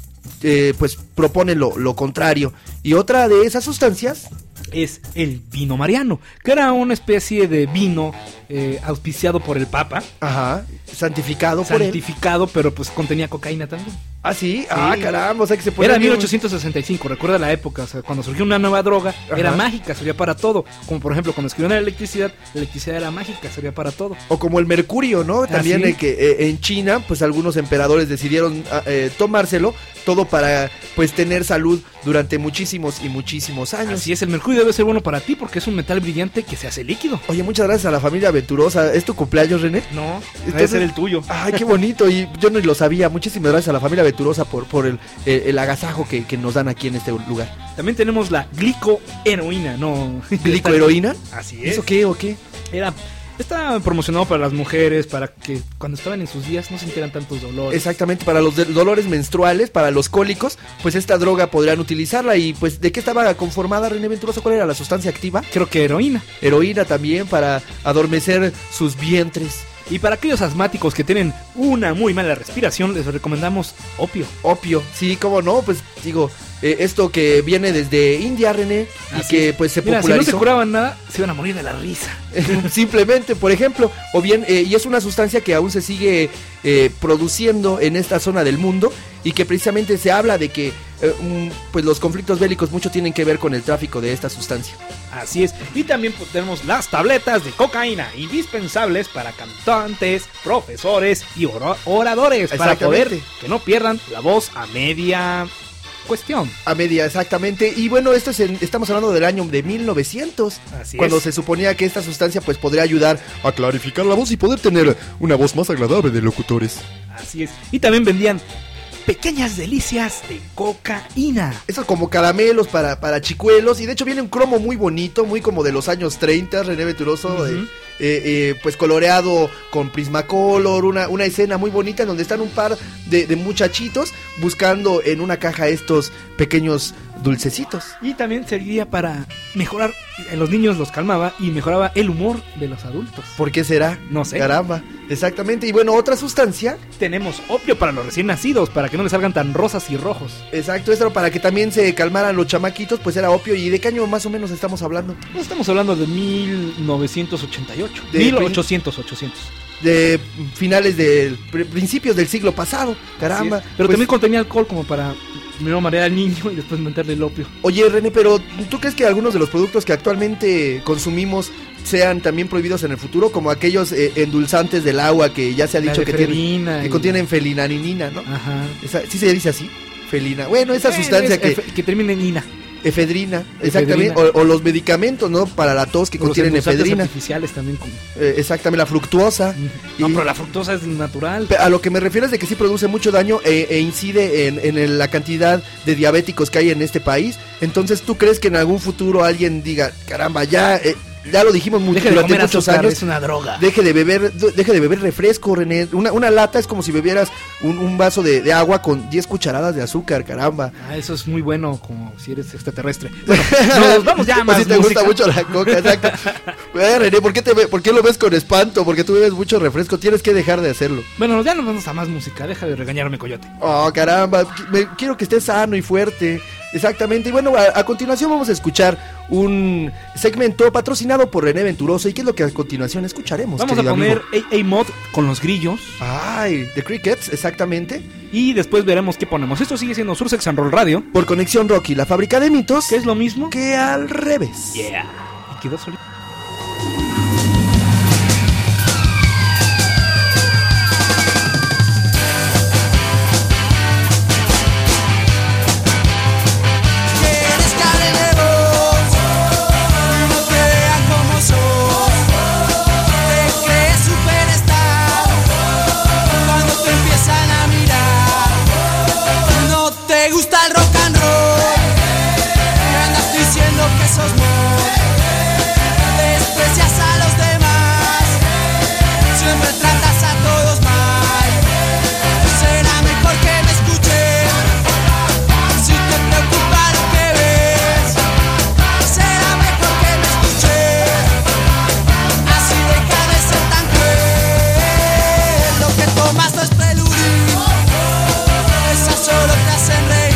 pues proponen lo contrario. Y otra de esas sustancias es el vino mariano, que era una especie de vino auspiciado por el Papa. Ajá, santificado por él. Santificado, pero pues contenía cocaína también. ¿Ah, sí? Ah, caramba, o sea que se puede... Era 1865, recuerda la época, o sea, cuando surgió una nueva droga, ajá, era mágica, servía para todo. Como por ejemplo, cuando descubrieron la electricidad era mágica, servía para todo. O como el mercurio, ¿no? También ¿sí? Que en China, pues algunos emperadores decidieron tomárselo, todo para, pues, tener salud durante muchísimos y muchísimos años. Así es, el mercurio debe ser bueno para ti porque es un metal brillante que se hace líquido. Oye, muchas gracias a la familia Venturosa. ¿Es tu cumpleaños, René? No, debe ser el tuyo. Ay, qué bonito, y yo no lo sabía. Muchísimas gracias a la familia Venturosa por el agasajo que nos dan aquí en este lugar. También tenemos la glicoheroína, ¿no? ¿Glicoheroína? Así es. ¿Eso qué o qué? Está promocionado para las mujeres, para que cuando estaban en sus días no sintieran tantos dolores. Exactamente, para los dolores menstruales, para los cólicos, pues esta droga podrían utilizarla. Y pues, ¿de qué estaba conformada, René Venturosa? ¿Cuál era la sustancia activa? Creo que heroína. Heroína también, para adormecer sus vientres. Y para aquellos asmáticos que tienen una muy mala respiración, les recomendamos opio. Opio, sí, cómo no, pues digo, esto que viene desde India, René, y que pues se popularizó. Si no se curaban nada, se iban a morir de la risa. Simplemente, por ejemplo, o bien, y es una sustancia que aún se sigue produciendo en esta zona del mundo, y que precisamente se habla de que pues los conflictos bélicos mucho tienen que ver con el tráfico de esta sustancia. Así es, y también pues, tenemos las tabletas de cocaína, indispensables para cantantes, profesores y oradores, para poder que no pierdan la voz a media cuestión. A media, exactamente. Y bueno, esto estamos hablando del año de 1900. Así cuando es. se suponía que esta sustancia pues podría ayudar a clarificar la voz y poder tener una voz más agradable de locutores. Así es. Y también vendían pequeñas delicias de cocaína. Eso como caramelos para chicuelos. Y de hecho viene un cromo muy bonito, muy como de los años 30, René Venturoso. Pues coloreado con Prismacolor, una escena muy bonita en donde están un par de muchachitos buscando en una caja estos pequeños dulcecitos. Y también serviría para mejorar, en los niños los calmaba y mejoraba el humor de los adultos. ¿Por qué será? No sé. Caramba, exactamente. Y bueno, otra sustancia. Tenemos opio para los recién nacidos, para que no les salgan tan rosas y rojos. Exacto, esto para que también se calmaran los chamaquitos, pues era opio. ¿Y de qué año más o menos estamos hablando? Pues estamos hablando de 1988. 1800. De finales principios del siglo pasado, caramba. Pero también contenía alcohol como para primero marear al niño y después meterle el opio. Oye, René, pero ¿tú crees que algunos de los productos que actualmente consumimos sean también prohibidos en el futuro? Como aquellos endulzantes del agua que ya se ha dicho que contienen felinanina, ¿no? Ajá. ¿Sí se dice así? Felina. Bueno, esa sustancia que termina en ina. Efedrina, exactamente, o los medicamentos, ¿no? Para la tos que contienen efedrina. Los artificiales también. Exactamente, la fructuosa. No, pero la fructuosa es natural. A lo que me refiero es de que sí produce mucho daño e incide en la cantidad de diabéticos que hay en este país. Entonces, ¿tú crees que en algún futuro alguien diga, caramba, ya ya lo dijimos durante muchos años. Es una droga. Deje de beber refresco, René. Una lata es como si bebieras un vaso de agua con 10 cucharadas de azúcar, caramba. Eso es muy bueno, como si eres extraterrestre. Bueno, nos vamos ya a más si te gusta mucho la coca, exacto. René, ¿por qué lo ves con espanto? Porque tú bebes mucho refresco, tienes que dejar de hacerlo. Bueno, ya nos vamos a más música, deja de regañarme, Coyote. Oh, caramba, quiero que estés sano y fuerte. Exactamente, y bueno, a continuación vamos a escuchar un segmento patrocinado por René Venturoso. ¿Y qué es lo que a continuación escucharemos? Vamos a poner A-Mod con los grillos. Ay, The Crickets, exactamente. Y después veremos qué ponemos. Esto sigue siendo Sursex and Roll Radio por Conexión Rocky, la fábrica de mitos. Que es lo mismo que al revés. Yeah. Y quedó solito. Que sos mod, desprecias a los demás, siempre tratas a todos mal. Será mejor que me escuches, si te preocupa lo que ves. Será mejor que me escuches, así deja de ser tan cruel. Lo que tomas no es preludio, esas solo te hacen reír.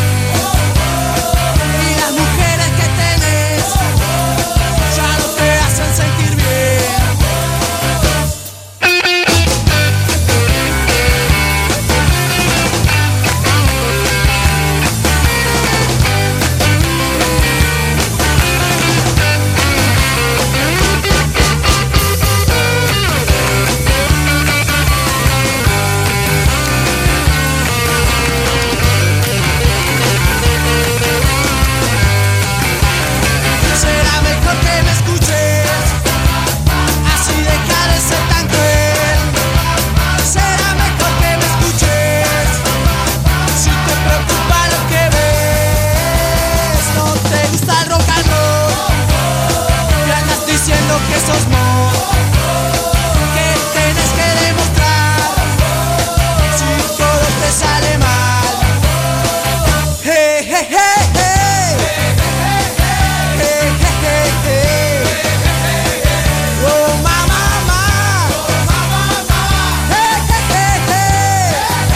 Que sos mod, que tienes que demostrar si todo te sale mal. Hey, hey, hey, hey. Hey, hey, hey, hey. Oh, mamá, mamá. Hey, hey, hey, hey.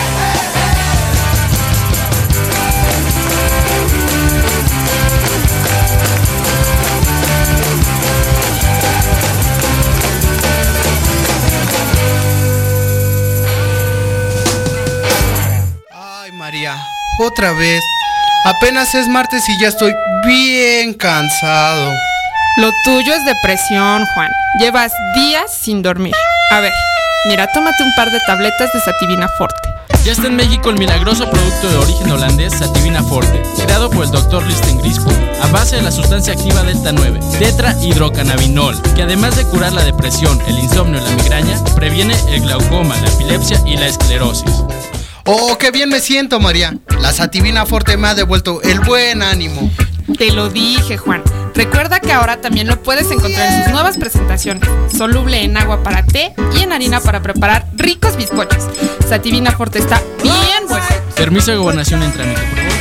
Otra vez. Apenas es martes y ya estoy bien cansado. Lo tuyo es depresión, Juan. Llevas días sin dormir. A ver, mira, tómate un par de tabletas de Sativina Forte. Ya está en México el milagroso producto de origen holandés Sativina Forte, creado por el Dr. Listen Grispo, a base de la sustancia activa Delta 9, tetrahidrocannabinol, que además de curar la depresión, el insomnio y la migraña, previene el glaucoma, la epilepsia y la esclerosis. ¡Oh, qué bien me siento, María! La Sativina Forte me ha devuelto el buen ánimo. Te lo dije, Juan. Recuerda que ahora también lo puedes encontrar en sus nuevas presentaciones. Soluble en agua para té y en harina para preparar ricos bizcochos. Sativina Forte está bien bueno. Permiso de gobernación en trámite.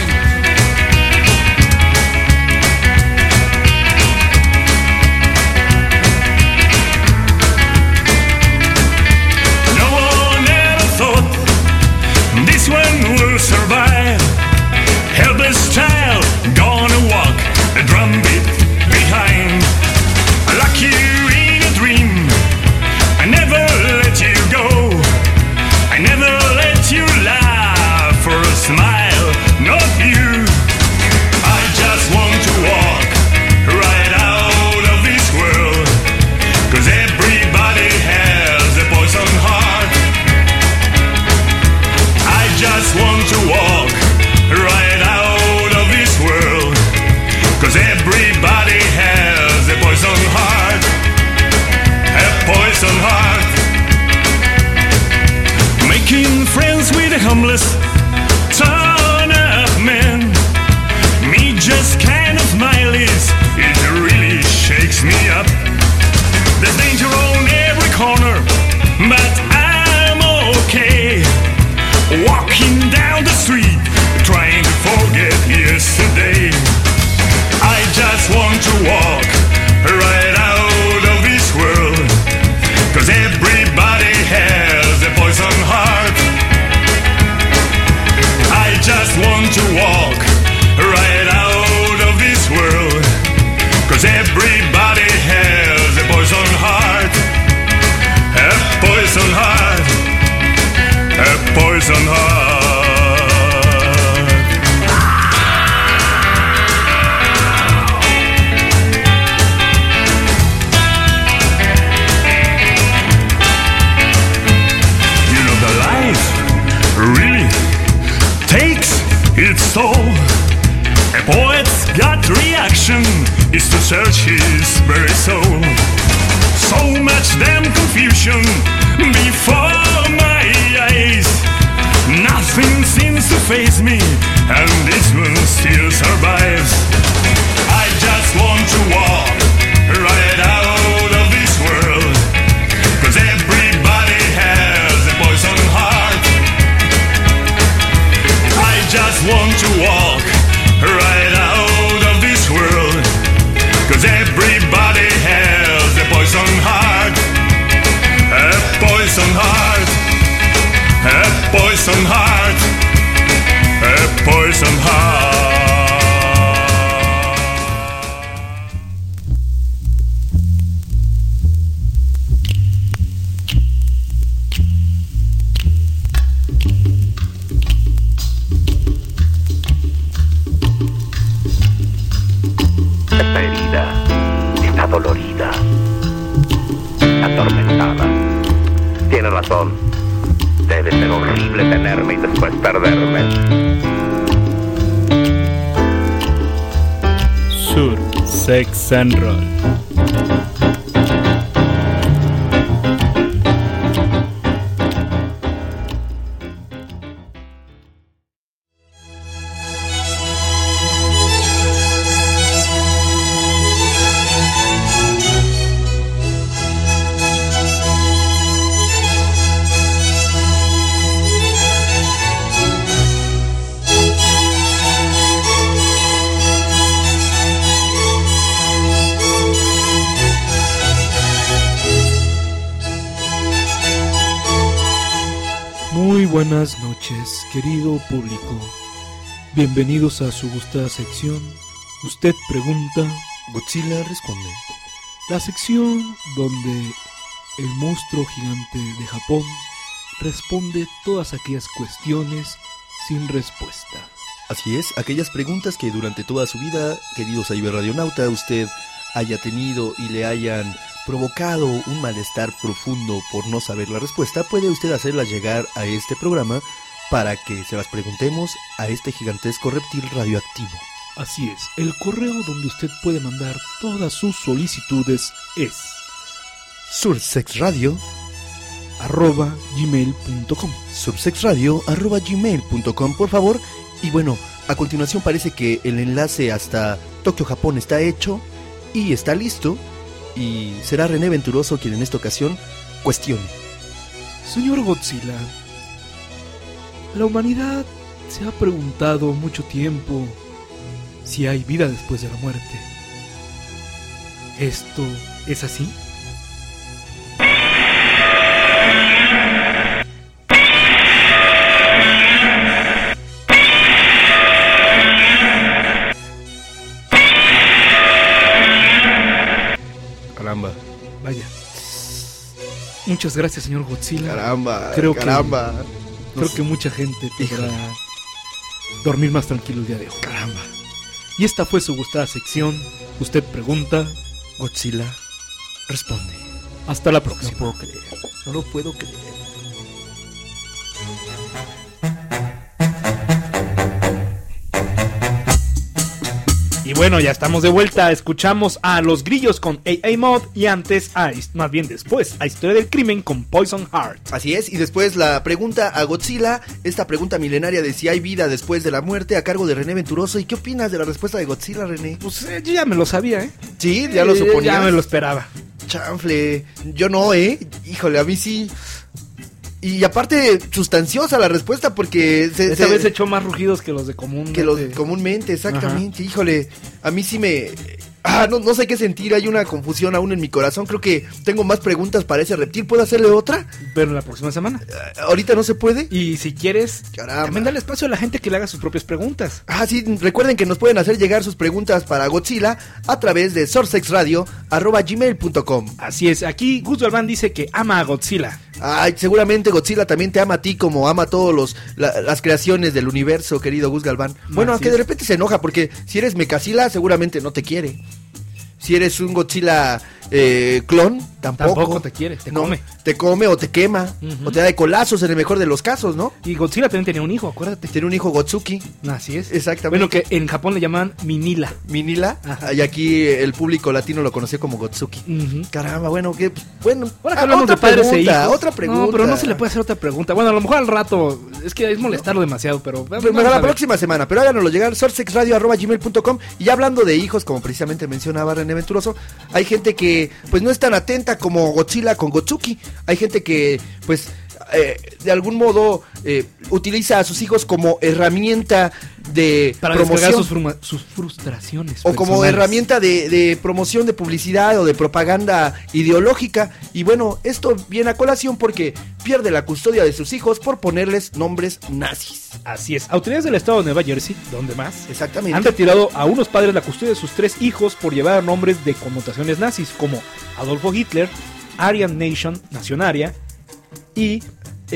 This one will survive. Helpless child, gonna walk a drum beat behind. Like you in a dream, I never let you go. I never let you laugh for a smile, not you. I just want to walk right out of this world, 'cause everybody has a poison heart. I just want to walk right out of this world, 'cause everybody has a poison heart, a poison heart. Making friends with the homeless, turn up men. Me just kind of smileys, it really shakes me up. poison heart. You know the life really takes its toll. A poet's gut reaction is to search his very soul. So much damn confusion before my eyes. Nothing seems to faze me, and this one still survives. I just want to walk right out of this world, 'cause everybody has a poison heart. I just want to walk right out of this world, 'cause everybody has a poison heart. A poison heart. A poison heart. A poison heart. Esta herida está dolorida, atormentada. Tiene razón. Debe ser horrible tenerme y después perderme. Sur Sex and Roll. Muy buenas noches, querido público. Bienvenidos a su gustada sección Usted Pregunta, Godzilla Responde. La sección donde el monstruo gigante de Japón responde todas aquellas cuestiones sin respuesta. Así es, aquellas preguntas que durante toda su vida, querido Cyberradionauta, usted haya tenido y le hayan provocado un malestar profundo por no saber la respuesta, puede usted hacerlas llegar a este programa para que se las preguntemos a este gigantesco reptil radioactivo. Así es, el correo donde usted puede mandar todas sus solicitudes es sursexradio@gmail.com. sursexradio@gmail.com, por favor. Y bueno, a continuación parece que el enlace hasta Tokio, Japón está hecho y está listo. Y será René Venturoso quien en esta ocasión cuestione. Señor Godzilla, la humanidad se ha preguntado mucho tiempo si hay vida después de la muerte. ¿Esto es así? Caramba. Vaya. Muchas gracias, señor Godzilla. Caramba. Creo que mucha gente podrá dormir más tranquilo el día de hoy. Caramba. Y esta fue su gustada sección. Usted pregunta, Godzilla responde. Hasta la próxima. No puedo creer. No lo puedo creer. Y bueno, ya estamos de vuelta. Escuchamos a Los Grillos con AA Mod y antes, más bien después, a Historia del Crimen con Poison Heart. Así es, y después la pregunta a Godzilla, esta pregunta milenaria de si hay vida después de la muerte, a cargo de René Venturoso. ¿Y qué opinas de la respuesta de Godzilla, René? Pues yo ya me lo sabía, ¿eh? Sí, ya lo suponía. Ya me lo esperaba. Chanfle, yo no, Híjole, a mí sí. Y aparte, sustanciosa la respuesta porque... Esta vez echó más rugidos que los de común. Que los comúnmente, exactamente. Ajá. Híjole, a mí sí me... no sé qué sentir, hay una confusión aún en mi corazón. Creo que tengo más preguntas para ese reptil. ¿Puedo hacerle otra? Pero la próxima semana. ¿Ahorita no se puede? Y si quieres, también dale espacio a la gente que le haga sus propias preguntas. Sí, recuerden que nos pueden hacer llegar sus preguntas para Godzilla a través de sorsexradio@gmail.com. Así es, aquí Gus Galván dice que ama a Godzilla. Ay, seguramente Godzilla también te ama a ti como ama a todos las creaciones del universo, querido Gus Galván. Bueno, aunque de repente se enoja porque si eres Mecazilla seguramente no te quiere. Si eres un Godzilla clon, tampoco te quiere, te no, come. Te come o te quema, o te da de colazos en el mejor de los casos, ¿no? Y Godzilla también tenía un hijo, acuérdate. Tiene un hijo Gotsuki. Así es. Exactamente. Bueno, que en Japón le llaman Minila. Minila, y aquí el público latino lo conoció como Gotsuki. Caramba, bueno, que bueno. Ahora que hablamos de padres e hijos. Otra pregunta. No, pero no se le puede hacer otra pregunta. Bueno, a lo mejor al rato, es que es molestarlo demasiado, pero la próxima semana, pero háganoslo llegar, sorsexradio@gmail.com. Y ya hablando de hijos, como precisamente mencionaba René Venturoso, hay gente que pues no es tan atenta como Godzilla con Gotsuki. Hay gente que pues de algún modo utiliza a sus hijos como herramienta de para promoción sus frustraciones o como herramienta de promoción de publicidad o de propaganda ideológica. Y bueno, esto viene a colación porque pierde la custodia de sus hijos por ponerles nombres nazis. Así es, autoridades del estado de Nueva Jersey, ¿dónde más? Exactamente. Han retirado a unos padres la custodia de sus 3 hijos por llevar nombres de connotaciones nazis como Adolfo Hitler, Aryan Nation, Nacionaria y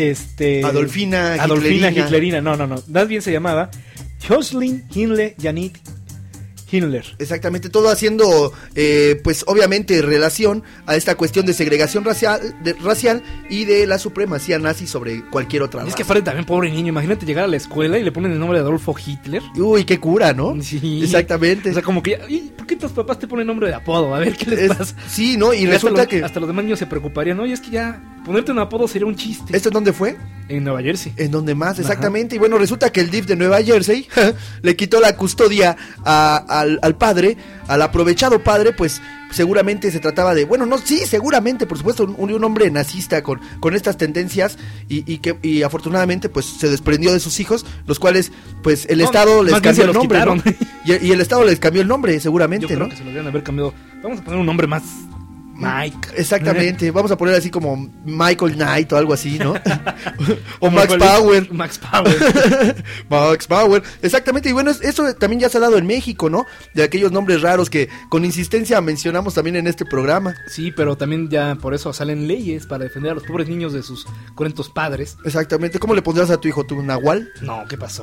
Adolfina Hitlerina. No. Más bien se llamaba Jocelyn Himmler Janit Himmler. Exactamente, todo haciendo pues obviamente relación a esta cuestión de segregación racial y de la supremacía nazi sobre cualquier otra raza. Es que aparte también, pobre niño, imagínate llegar a la escuela y le ponen el nombre de Adolfo Hitler. Uy, qué cura, ¿no? Sí. Exactamente. O sea, como que, ¿por qué tus papás te ponen nombre de apodo? A ver, ¿qué les pasa? Sí, ¿no? Y resulta que hasta los demás niños se preocuparían, oye, es que ya ponerte un apodo sería un chiste. ¿Esto en dónde fue? En Nueva Jersey. En donde más, exactamente. Ajá. Y bueno, resulta que el DIF de Nueva Jersey le quitó la custodia al padre, al aprovechado padre, pues seguramente se trataba de, bueno, no, sí, seguramente, por supuesto, un hombre nazista con estas tendencias y afortunadamente pues se desprendió de sus hijos, los cuales pues el Estado les cambió el nombre, ¿no? y el Estado les cambió el nombre, seguramente, yo creo, ¿no? Que se lo deben haber cambiado. Vamos a poner un nombre más Mike. Exactamente, vamos a poner así como Michael Knight o algo así, ¿no? O Max Power. Max Power. Max Power, exactamente. Y bueno, eso también ya se ha dado en México, ¿no? De aquellos nombres raros que con insistencia mencionamos también en este programa. Sí, pero también ya por eso salen leyes para defender a los pobres niños de sus cruentos padres. Exactamente. ¿Cómo le pondrías a tu hijo tú? ¿Nahual? No, ¿qué pasó?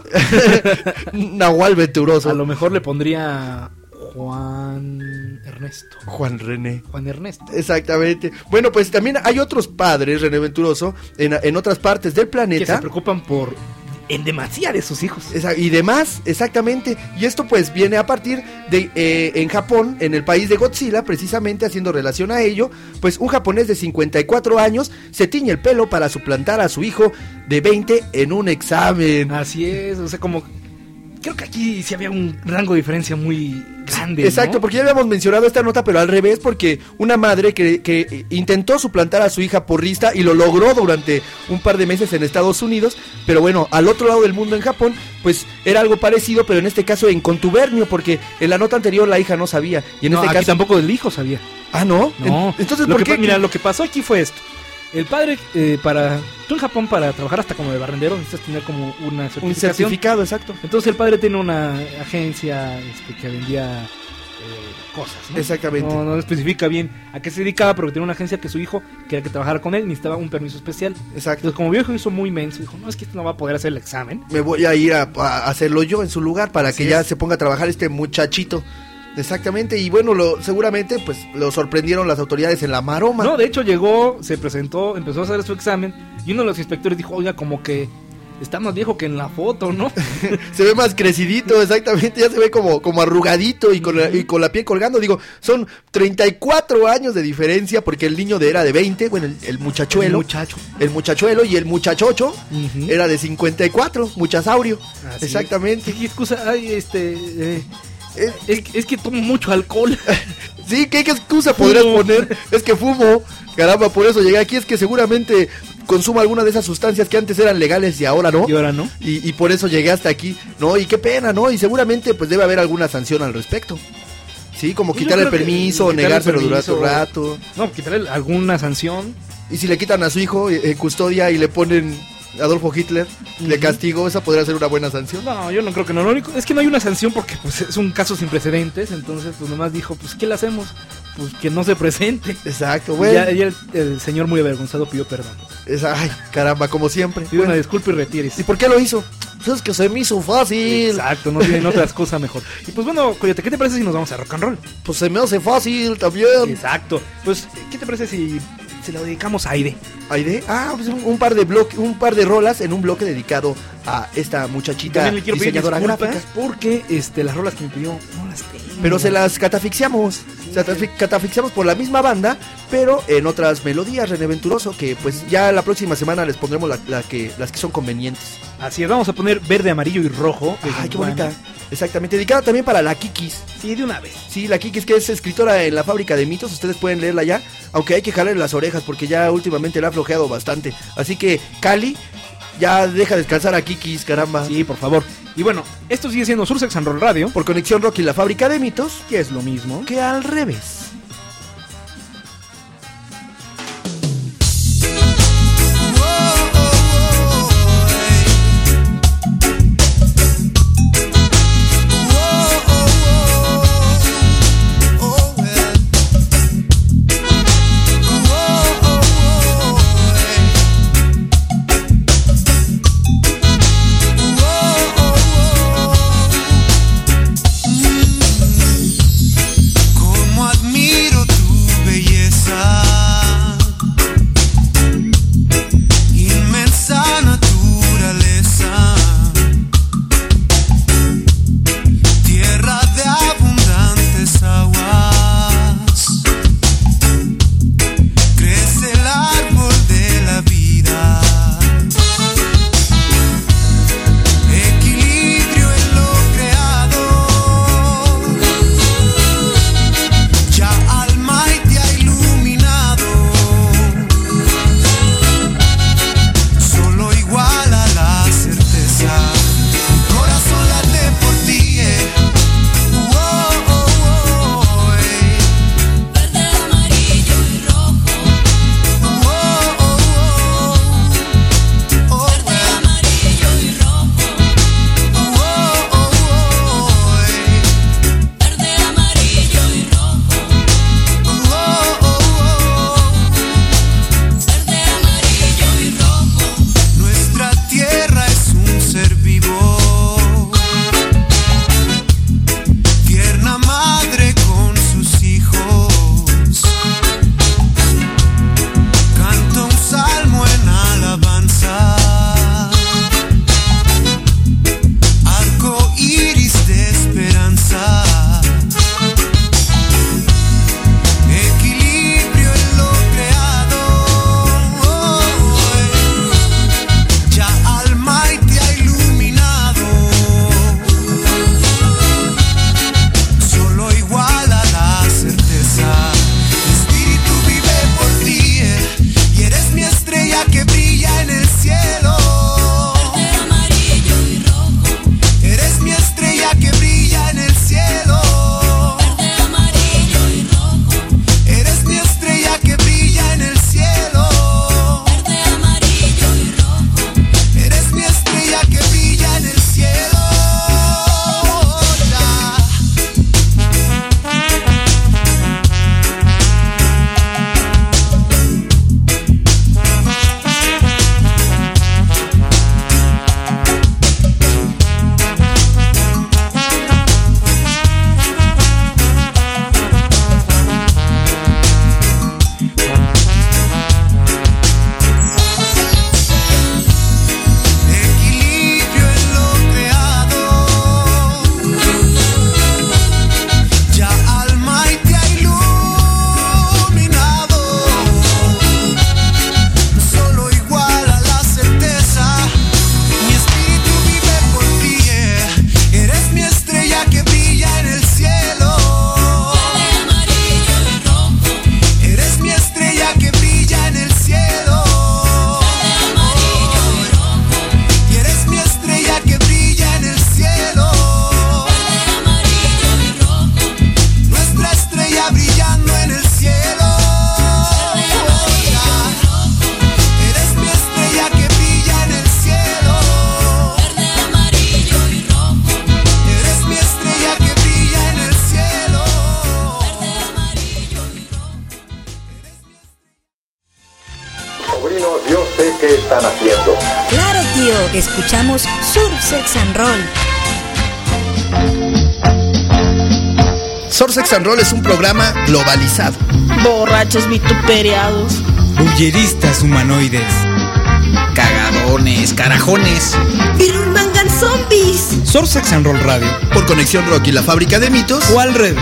Nahual Venturoso. A lo mejor le pondría Juan Ernesto. Juan Ernesto. Exactamente. Bueno, pues también hay otros padres, René Venturoso, en otras partes del planeta que se preocupan por en demasía de sus hijos. Y demás, exactamente. Y esto pues viene a partir de en Japón, en el país de Godzilla, precisamente haciendo relación a ello, pues un japonés de 54 años se tiñe el pelo para suplantar a su hijo de 20 en un examen. Así es, o sea, como creo que aquí sí había un rango de diferencia muy grande. Exacto, ¿no? porque ya habíamos mencionado esta nota, pero al revés, porque una madre que intentó suplantar a su hija porrista y lo logró durante un par de meses en Estados Unidos, pero bueno, al otro lado del mundo en Japón, pues era algo parecido, pero en este caso en contubernio, porque en la nota anterior la hija no sabía, y en este caso tampoco el hijo sabía. Ah, ¿no? No. Entonces, ¿por qué? Mira, lo que pasó aquí fue esto. El padre, tú en Japón para trabajar hasta como de barrendero necesitas tener como una certificación. Un certificado, exacto. Entonces el padre tiene una agencia que vendía cosas, ¿no? Exactamente. No especifica bien a qué se dedicaba, pero tenía una agencia que su hijo quería que trabajara con él, necesitaba un permiso especial. Exacto. Entonces como viejo hizo muy menso, dijo, no, es que esto no va a poder hacer el examen. Me voy a ir a hacerlo yo en su lugar para que ya se ponga a trabajar este muchachito. Exactamente, y bueno, seguramente pues lo sorprendieron las autoridades en la maroma. No, de hecho llegó, se presentó, empezó a hacer su examen y uno de los inspectores dijo, oiga, como que está más viejo que en la foto, ¿no? Se ve más crecidito, exactamente, ya se ve como arrugadito y con la piel colgando. Digo, son 34 años de diferencia porque el niño era de 20, bueno, el muchachuelo. El muchachuelo y el muchachocho era de 54, muchasaurio. Así exactamente. ¿Qué excusa? Ay, es que tomo mucho alcohol. Sí, ¿qué excusa podrías poner? Es que fumo. Caramba, por eso llegué aquí. Es que seguramente consumo alguna de esas sustancias que antes eran legales y ahora no. Y por eso llegué hasta aquí. No, y qué pena, ¿no? Y seguramente pues debe haber alguna sanción al respecto. Sí, como quitarle el permiso, negárselo durante un rato. No, quitarle alguna sanción. Y si le quitan a su hijo custodia y le ponen Adolfo Hitler le castigó, esa podría ser una buena sanción. No, yo no creo que no. Lo único es que no hay una sanción porque pues es un caso sin precedentes. Entonces, pues nomás dijo, pues ¿qué le hacemos? Pues que no se presente. Exacto, güey. Y ya el señor muy avergonzado pidió perdón. Ay, caramba, como siempre. Pidió una disculpa y retírese. ¿Y por qué lo hizo? Pues es que se me hizo fácil. Exacto, no tienen otras cosas mejor. Y pues bueno, Coyote, ¿qué te parece si nos vamos a rock and roll? Pues se me hace fácil también. Exacto. Pues, ¿qué te parece si se lo dedicamos a Aide? ¿Aide? Pues un par de rolas en un bloque dedicado a esta muchachita también le quiero pedir diseñadora gráfica. Porque las rolas que me pidió no las tengo. Pero se las catafixiamos. Catafixiamos por la misma banda, pero en otras melodías. René Venturoso, que pues ya la próxima semana les pondremos las que son convenientes. Así es, vamos a poner verde, amarillo y rojo. Ay, qué bonita. Exactamente, dedicada también para la Kikis. Sí, de una vez. Sí, la Kikis, que es escritora en La Fábrica de Mitos. Ustedes pueden leerla ya, aunque hay que jalarle las orejas porque ya últimamente la ha flojeado bastante. Así que, Cali, ya deja descansar a Kikis, caramba. Sí, por favor. Y bueno, esto sigue siendo Sursex and Roll Radio. Por Conexión Rock y La Fábrica de Mitos. Que es lo mismo que al revés. Admiro Escuchamos Surf Sex and Roll. Surf Sex and Roll es un programa globalizado. Borrachos vituperiados. Bulleristas humanoides. Cagadones, carajones. Birmangan zombies. Surf Sex and Roll Radio. Por Conexión Rock y la Fábrica de Mitos. O al revés.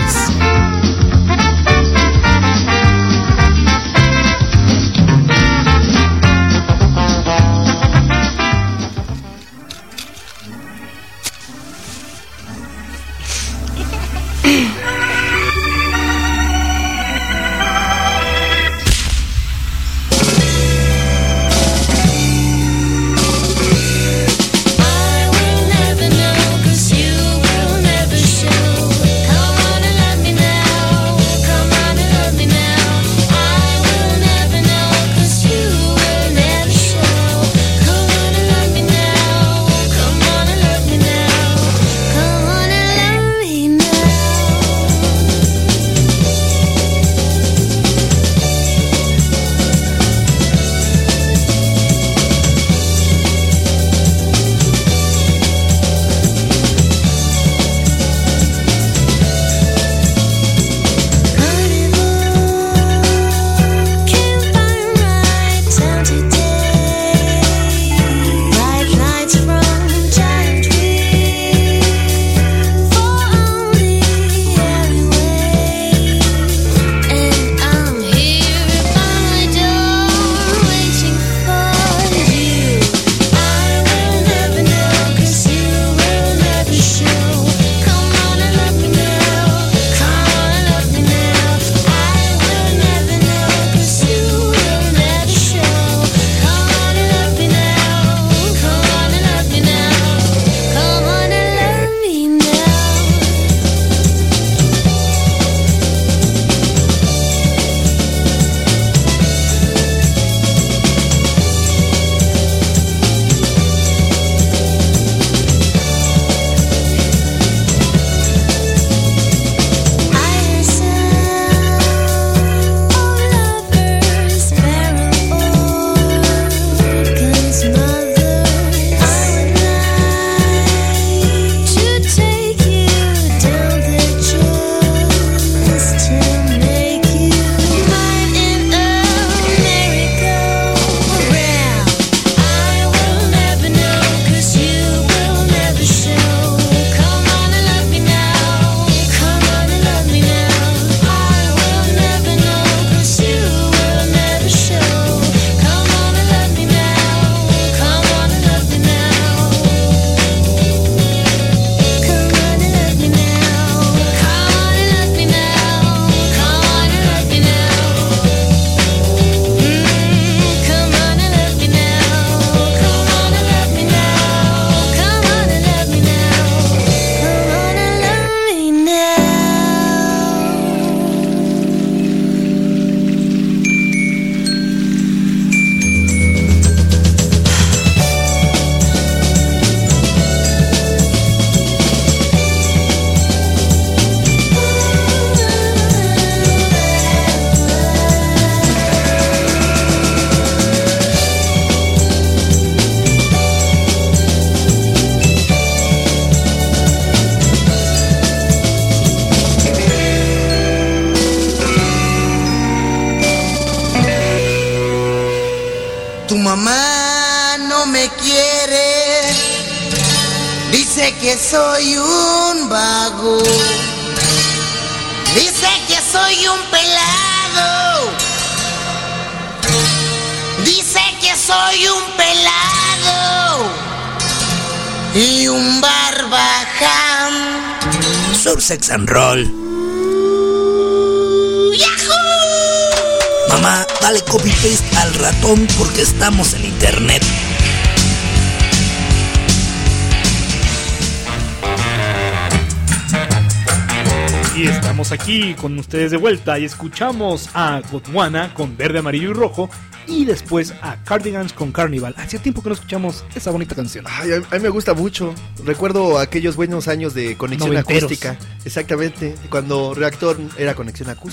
Tu mamá no me quiere, dice que soy un vago, dice que soy un pelado, dice que soy un pelado y un barbaján. Surf Sex and Roll. Mamá, dale copy paste al ratón porque estamos en internet. Y estamos aquí con ustedes de vuelta y escuchamos a Gondwana con Verde, Amarillo y Rojo y después a Cardigans con Carnival. Hacía tiempo que no escuchamos esa bonita canción. Ay, a mí me gusta mucho. Recuerdo aquellos buenos años de conexión Noventeros. acústica. Exactamente, cuando Reactor era conexión acústica.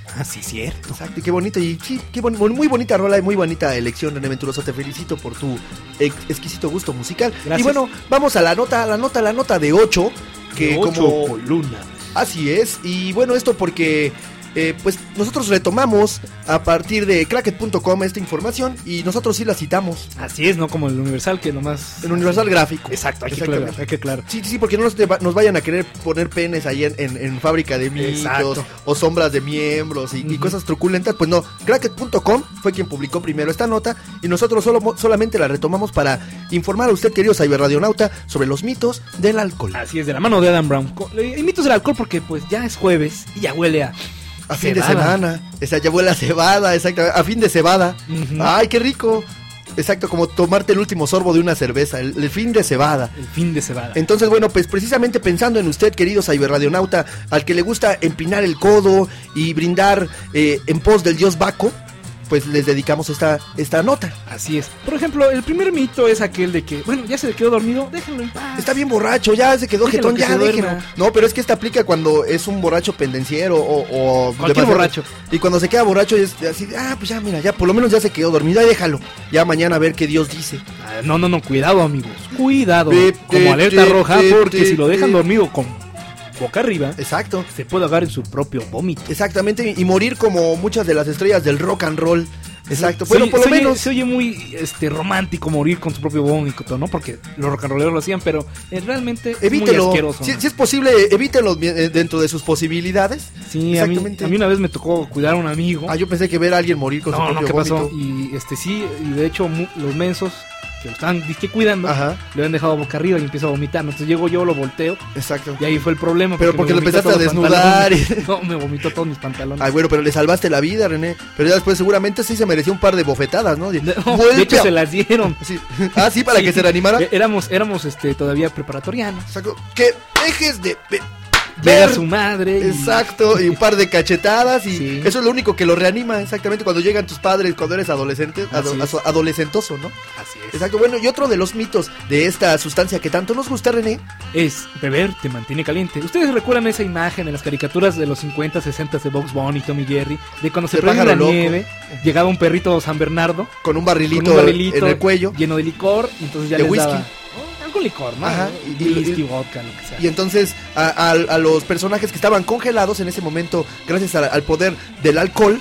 Ah, sí, cierto. Exacto, y qué bonita, y sí, muy bonita rola y muy bonita elección, René Venturoso. Te felicito por tu exquisito gusto musical. Gracias. Y bueno, vamos a la nota de 8, que de 8 como columnas. Así es, y bueno, esto porque pues nosotros retomamos a partir de cracket.com esta información y nosotros sí la citamos. Así es, no como el Universal, que nomás... El Universal gráfico. Exacto, hay que claro. Sí, porque no nos vayan a querer poner penes ahí en fábrica de mitos. Exacto. O sombras de miembros y cosas truculentas. Pues no, cracket.com fue quien publicó primero esta nota y nosotros solamente la retomamos para informar a usted, querido cyberradionauta, sobre los mitos del alcohol. Así es, de la mano de Adam Brown. Y mitos del alcohol porque pues ya es jueves y ya huele a fin de semana. Ya huele a cebada, exactamente. A fin de cebada. Ay, qué rico. Exacto, como tomarte el último sorbo de una cerveza, el fin de cebada. El fin de cebada. Entonces, bueno, pues precisamente pensando en usted, querido cyberradionauta, al que le gusta empinar el codo y brindar en pos del dios Baco, pues les dedicamos esta nota. Así es. Por ejemplo, el primer mito es aquel de que, bueno, ya se le quedó dormido, déjenlo en paz. Está bien borracho, ya se quedó jetón, ya déjenlo. No, pero es que esta aplica cuando es un borracho pendenciero o cualquier borracho. Y cuando se queda borracho es así, pues ya, mira, ya por lo menos ya se quedó dormido, ya déjalo. Ya mañana a ver qué Dios dice. No, cuidado, amigos. Cuidado. Como alerta roja, porque si lo dejan dormido con boca arriba, exacto, se puede ahogar en su propio vómito. Exactamente, y morir como muchas de las estrellas del rock and roll. Exacto, bueno, por lo menos se oye muy romántico morir con su propio vómito, ¿no? Porque los rock and rolleros lo hacían, pero realmente evítelo. Es muy asqueroso. Si es posible, evítelo dentro de sus posibilidades. Sí, exactamente. A mí una vez me tocó cuidar a un amigo. Yo pensé que ver a alguien morir con su propio vómito. No, ¿qué pasó? Y sí, y de hecho los mensos que lo estaban cuidando, le habían dejado boca arriba y empieza a vomitar. Entonces llego yo, lo volteo. Exacto. Y ahí fue el problema. Pero porque lo empezaste a desnudar. No, me vomitó todos mis pantalones. Ay, bueno, pero le salvaste la vida, René. Pero ya después seguramente sí se mereció un par de bofetadas, ¿no? De hecho se las dieron. Sí. Sí, para que se reanimara. Éramos todavía preparatorianos. Exacto. Que dejes de... ver a su madre. Exacto, y un par de cachetadas y eso es lo único que lo reanima, exactamente, cuando llegan tus padres, cuando eres adolescente, adolescentoso, ¿no? Así es. Exacto, bueno, y otro de los mitos de esta sustancia que tanto nos gusta, René, es beber te mantiene caliente. ¿Ustedes recuerdan esa imagen en las caricaturas de los 50, 60 de Bugs Bunny, Tommy Jerry, de cuando se prende la nieve, llegaba un perrito San Bernardo con un barrilito en el cuello lleno de licor, y entonces ya les whisky daba con licor, ¿no? Ajá, whisky, vodka, lo que sea. Y entonces a los personajes que estaban congelados en ese momento, gracias al poder del alcohol,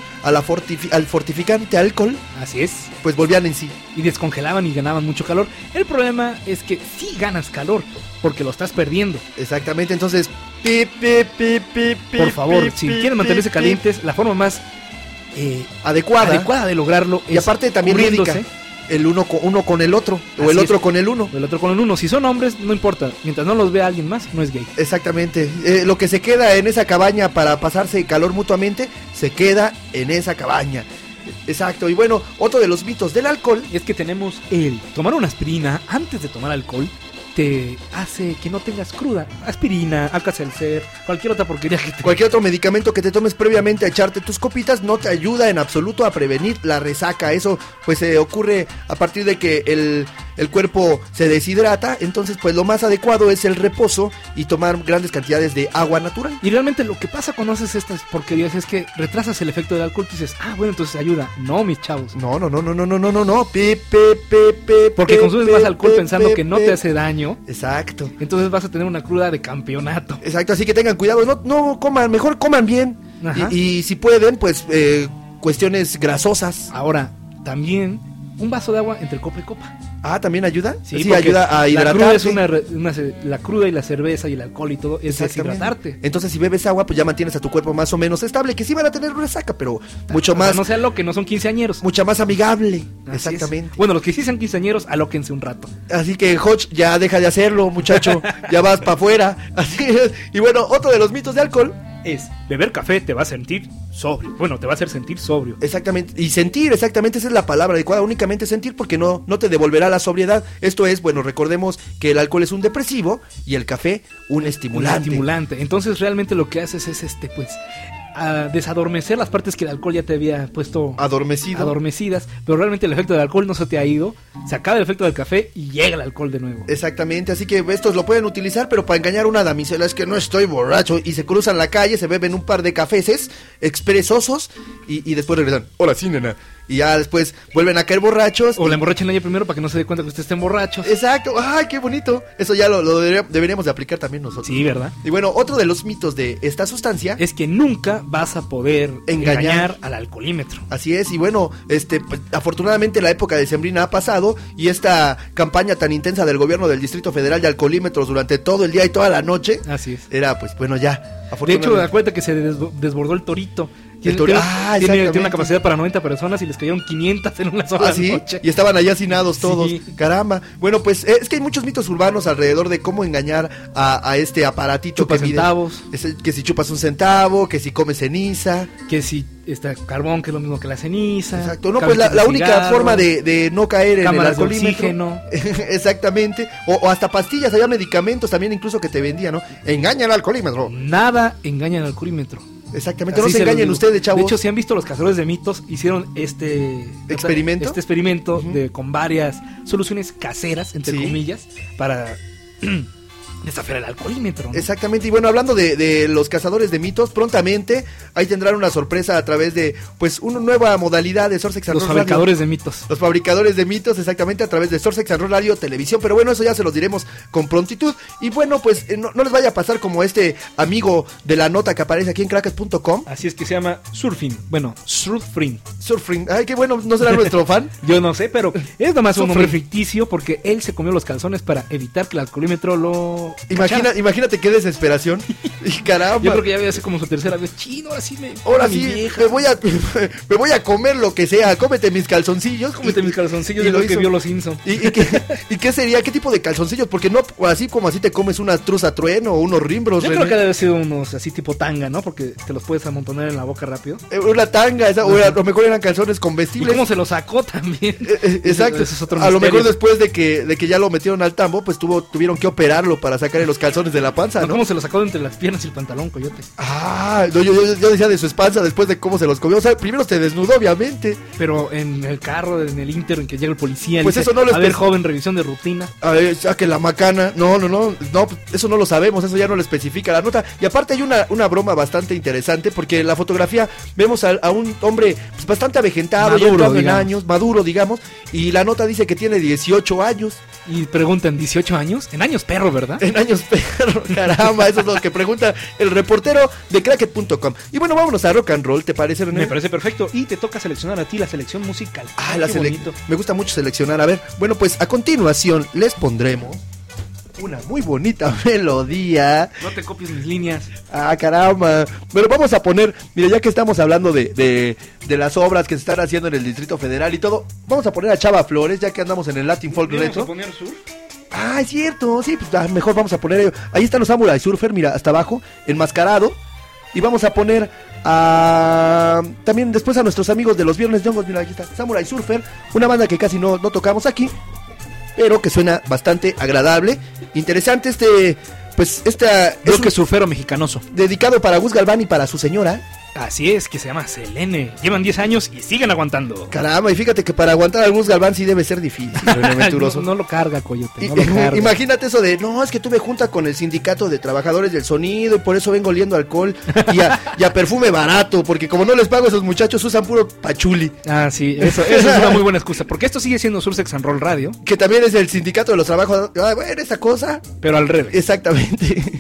al fortificante alcohol, así es, pues volvían en sí. Y descongelaban y ganaban mucho calor. El problema es que sí ganas calor, porque lo estás perdiendo. Exactamente, entonces por favor, si quieren mantenerse calientes, la forma más adecuada de lograrlo y aparte también médica. El uno con el otro, o el otro con el uno. El otro con el uno. Si son hombres, no importa. Mientras no los vea alguien más, no es gay. Exactamente. Lo que se queda en esa cabaña para pasarse calor mutuamente, se queda en esa cabaña. Exacto. Y bueno, otro de los mitos del alcohol es que tenemos el tomar una aspirina antes de tomar alcohol te hace que no tengas cruda. Aspirina, Alka-Seltzer, cualquier otra porquería que cualquier otro medicamento que te tomes previamente a echarte tus copitas no te ayuda en absoluto a prevenir la resaca. Eso pues ocurre a partir de que el cuerpo se deshidrata. Entonces pues lo más adecuado es el reposo y tomar grandes cantidades de agua natural. Y realmente lo que pasa cuando haces estas porquerías es que retrasas el efecto del alcohol y dices, bueno, entonces ayuda. No, mis chavos. No. Porque consumes más alcohol pensando que no te hace daño. Exacto. Entonces vas a tener una cruda de campeonato. Exacto, así que tengan cuidado, no coman, mejor coman bien. Y si pueden, pues cuestiones grasosas. Ahora, también un vaso de agua entre copa y copa. ¿También ayuda? Sí, ayuda a hidratarte. La cruda y la cerveza y el alcohol y todo es deshidratarte. Entonces si bebes agua, pues ya mantienes a tu cuerpo más o menos estable, que sí van a tener resaca, pero mucho más... No sea lo que no son quinceañeros. Mucha más amigable. Exactamente. Bueno, los que sí sean quinceañeros, alóquense un rato. Así que, Hodge, ya deja de hacerlo, muchacho. Ya vas para afuera. Así es. Y bueno, otro de los mitos de alcohol es beber café te va a sentir sobrio. Bueno, te va a hacer sentir sobrio. Exactamente. Y sentir, exactamente, esa es la palabra adecuada. Únicamente sentir, porque no te devolverá la sobriedad. Esto es, bueno, recordemos que el alcohol es un depresivo y el café un estimulante. Entonces realmente lo que haces es pues a desadormecer las partes que el alcohol ya te había puesto adormecidas, pero realmente el efecto del alcohol no se te ha ido, se acaba el efecto del café y llega el alcohol de nuevo. Exactamente, así que estos lo pueden utilizar, pero para engañar a una damisela, es que no estoy borracho, y se cruzan la calle, se beben un par de cafeses expresosos y después regresan, hola sí, nena. Y ya después vuelven a caer borrachos. O la emborrachan a ella primero para que no se dé cuenta que ustedes estén borrachos. Exacto, ay, qué bonito. Eso ya lo deberíamos de aplicar también nosotros. Sí, ¿verdad? Y bueno, otro de los mitos de esta sustancia es que nunca vas a poder engañar al alcoholímetro. Así es, y bueno, pues, afortunadamente la época decembrina ha pasado y esta campaña tan intensa del gobierno del Distrito Federal de alcoholímetros durante todo el día y toda la noche. Así es. Era, pues, bueno, ya. De hecho, da cuenta que se desbordó el Torito. Tiene una capacidad para 90 personas y les cayeron 500 en una sola noche. Y estaban allá hacinados todos. Sí. Caramba. Bueno, pues es que hay muchos mitos urbanos alrededor de cómo engañar a este aparatito. Chupas centavos. Que si chupas un centavo, que si comes ceniza. Que si carbón, que es lo mismo que la ceniza. Exacto. No, pues la única forma de no caer en el alcoholímetro. Oxígeno. Exactamente. O hasta pastillas, había medicamentos también incluso que te vendían, ¿no? Engaña al alcoholímetro. Nada engaña al alcoholímetro. Exactamente, así no se engañen ustedes, chavos. De hecho, si han visto Los Cazadores de Mitos, hicieron este experimento con varias soluciones caseras, entre comillas, para desafiar el alcoholímetro, ¿no? Exactamente, y bueno, hablando de Los Cazadores de Mitos, prontamente ahí tendrán una sorpresa a través de, pues, una nueva modalidad de Sursex and Roll Radio. Los fabricadores de mitos. Los fabricadores de mitos, exactamente, a través de Sursex and Roll Radio Televisión, pero bueno, eso ya se los diremos con prontitud, y bueno, pues, no les vaya a pasar como este amigo de la nota que aparece aquí en crackers.com. Así es, que se llama Surfing, bueno, Surfing. Ay, qué bueno, ¿no será nuestro fan? Yo no sé, pero es nomás un nombre ficticio porque él se comió los calzones para evitar que el alcoholímetro lo... Imagínate qué desesperación. Y caramba. Yo creo que ya voy a hacer como su tercera vez. Chino, ahora sí, me voy a comer lo que sea. Cómete mis calzoncillos. Mis calzoncillos de lo que vio los Simpsons. ¿Y qué sería? ¿Qué tipo de calzoncillos? Porque no así como así te comes una truza trueno o unos rimbros. Yo creo que debe haber sido unos así tipo tanga, ¿no? Porque te los puedes amontonar en la boca rápido. Una tanga, o a lo mejor eran calzones comestibles. ¿Y cómo se los sacó también? Exacto. Eso es otro a lo mejor después de que ya lo metieron al tambo, pues tuvieron que operarlo para sacarle los calzones de la panza, ¿no? ¿Cómo se lo sacó entre las piernas y el pantalón, coyote? No, yo decía de su espalda después de cómo se los comió. O sea, primero se desnudó, obviamente. Pero en el carro, en el Inter, en que llega el policía, pues dice, eso no lo a ver, joven, revisión de rutina. A ver, saque la macana. No, eso no lo sabemos, eso ya no lo especifica la nota. Y aparte hay una broma bastante interesante, porque en la fotografía vemos a un hombre pues, bastante avejentado, maduro, digamos, y la nota dice que tiene 18 años. Y preguntan, ¿18 años? En años perro, ¿verdad? En años perro, caramba, eso es lo que pregunta el reportero de cracket.com. Y bueno, vámonos a rock and roll, ¿te parece, René? Me parece perfecto, y te toca seleccionar a ti la selección musical. Me gusta mucho seleccionar, a ver, bueno, pues a continuación les pondremos una muy bonita melodía. No te copies mis líneas. Caramba. Pero vamos a poner, mira, ya que estamos hablando de las obras que se están haciendo en el Distrito Federal y todo, vamos a poner a Chava Flores, ya que andamos en el Latin Folk Retro. ¿Vamos a poner Sur? Es cierto, sí, pues mejor vamos a poner. Ahí están los Samurai Surfer, mira, hasta abajo, enmascarado. Y vamos a poner también después a nuestros amigos de los Viernes de Hongos, mira, aquí está, Samurai Surfer, una banda que casi no tocamos aquí, pero que suena bastante agradable, interesante creo que es surfero mexicanoso. Dedicado para Gus Galván y para su señora. Así es, que se llama Selene. Llevan 10 años y siguen aguantando. Caramba, y fíjate que para aguantar a Gus Galván sí debe ser difícil. no lo carga, coyote, no lo carga. Imagínate eso de, no, es que tuve junta con el sindicato de trabajadores del sonido y por eso vengo oliendo alcohol y a perfume barato, porque como no les pago, esos muchachos usan puro pachuli. Sí, eso es una muy buena excusa, porque esto sigue siendo Sursex and Roll Radio. Que también es el sindicato de los trabajadores. Bueno, esa cosa. Pero al revés. Exactamente.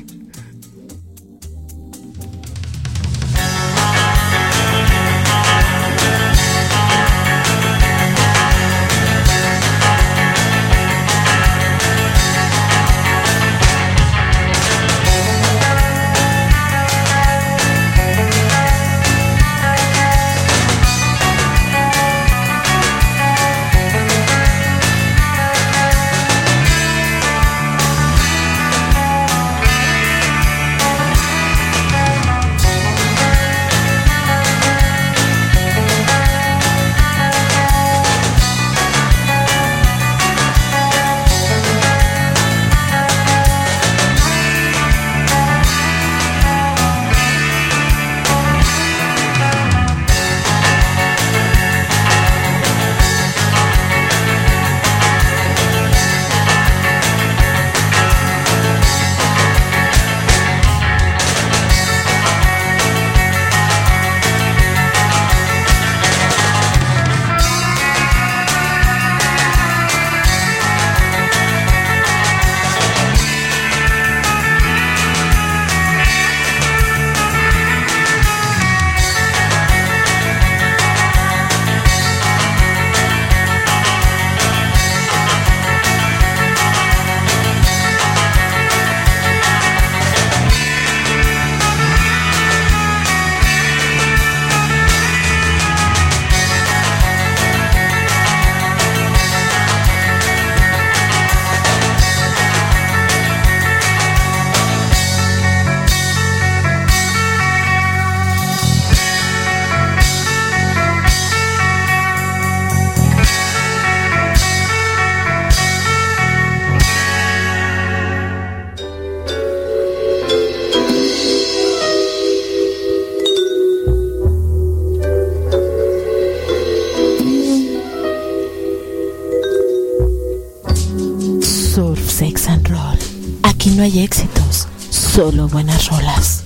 Aquí no hay éxitos, solo buenas rolas.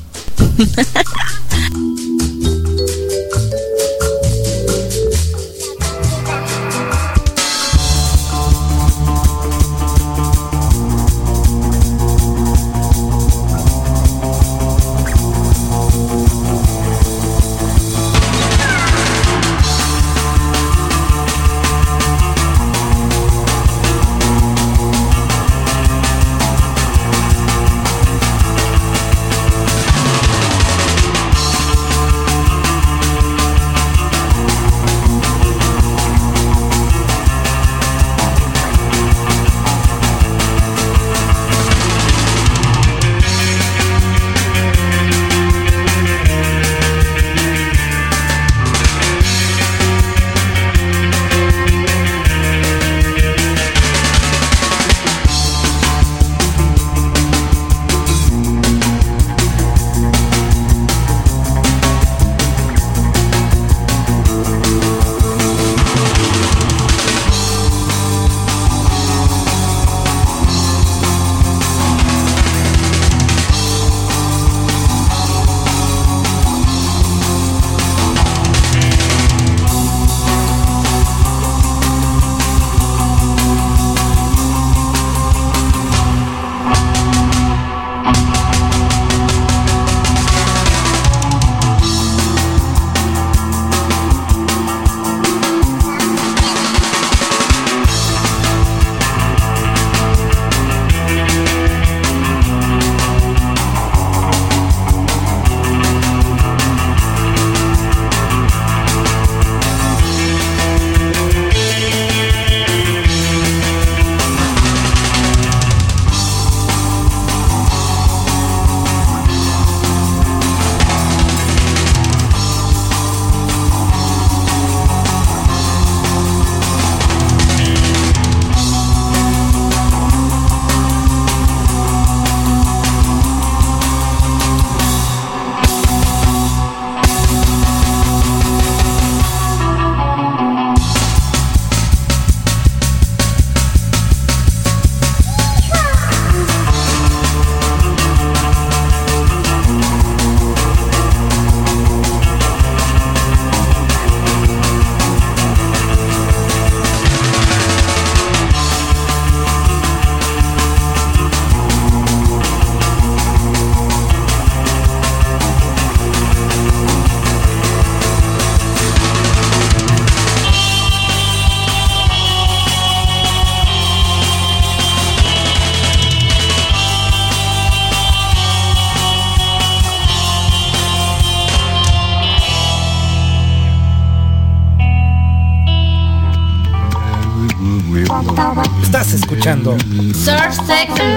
Estás escuchando Surf, Sex and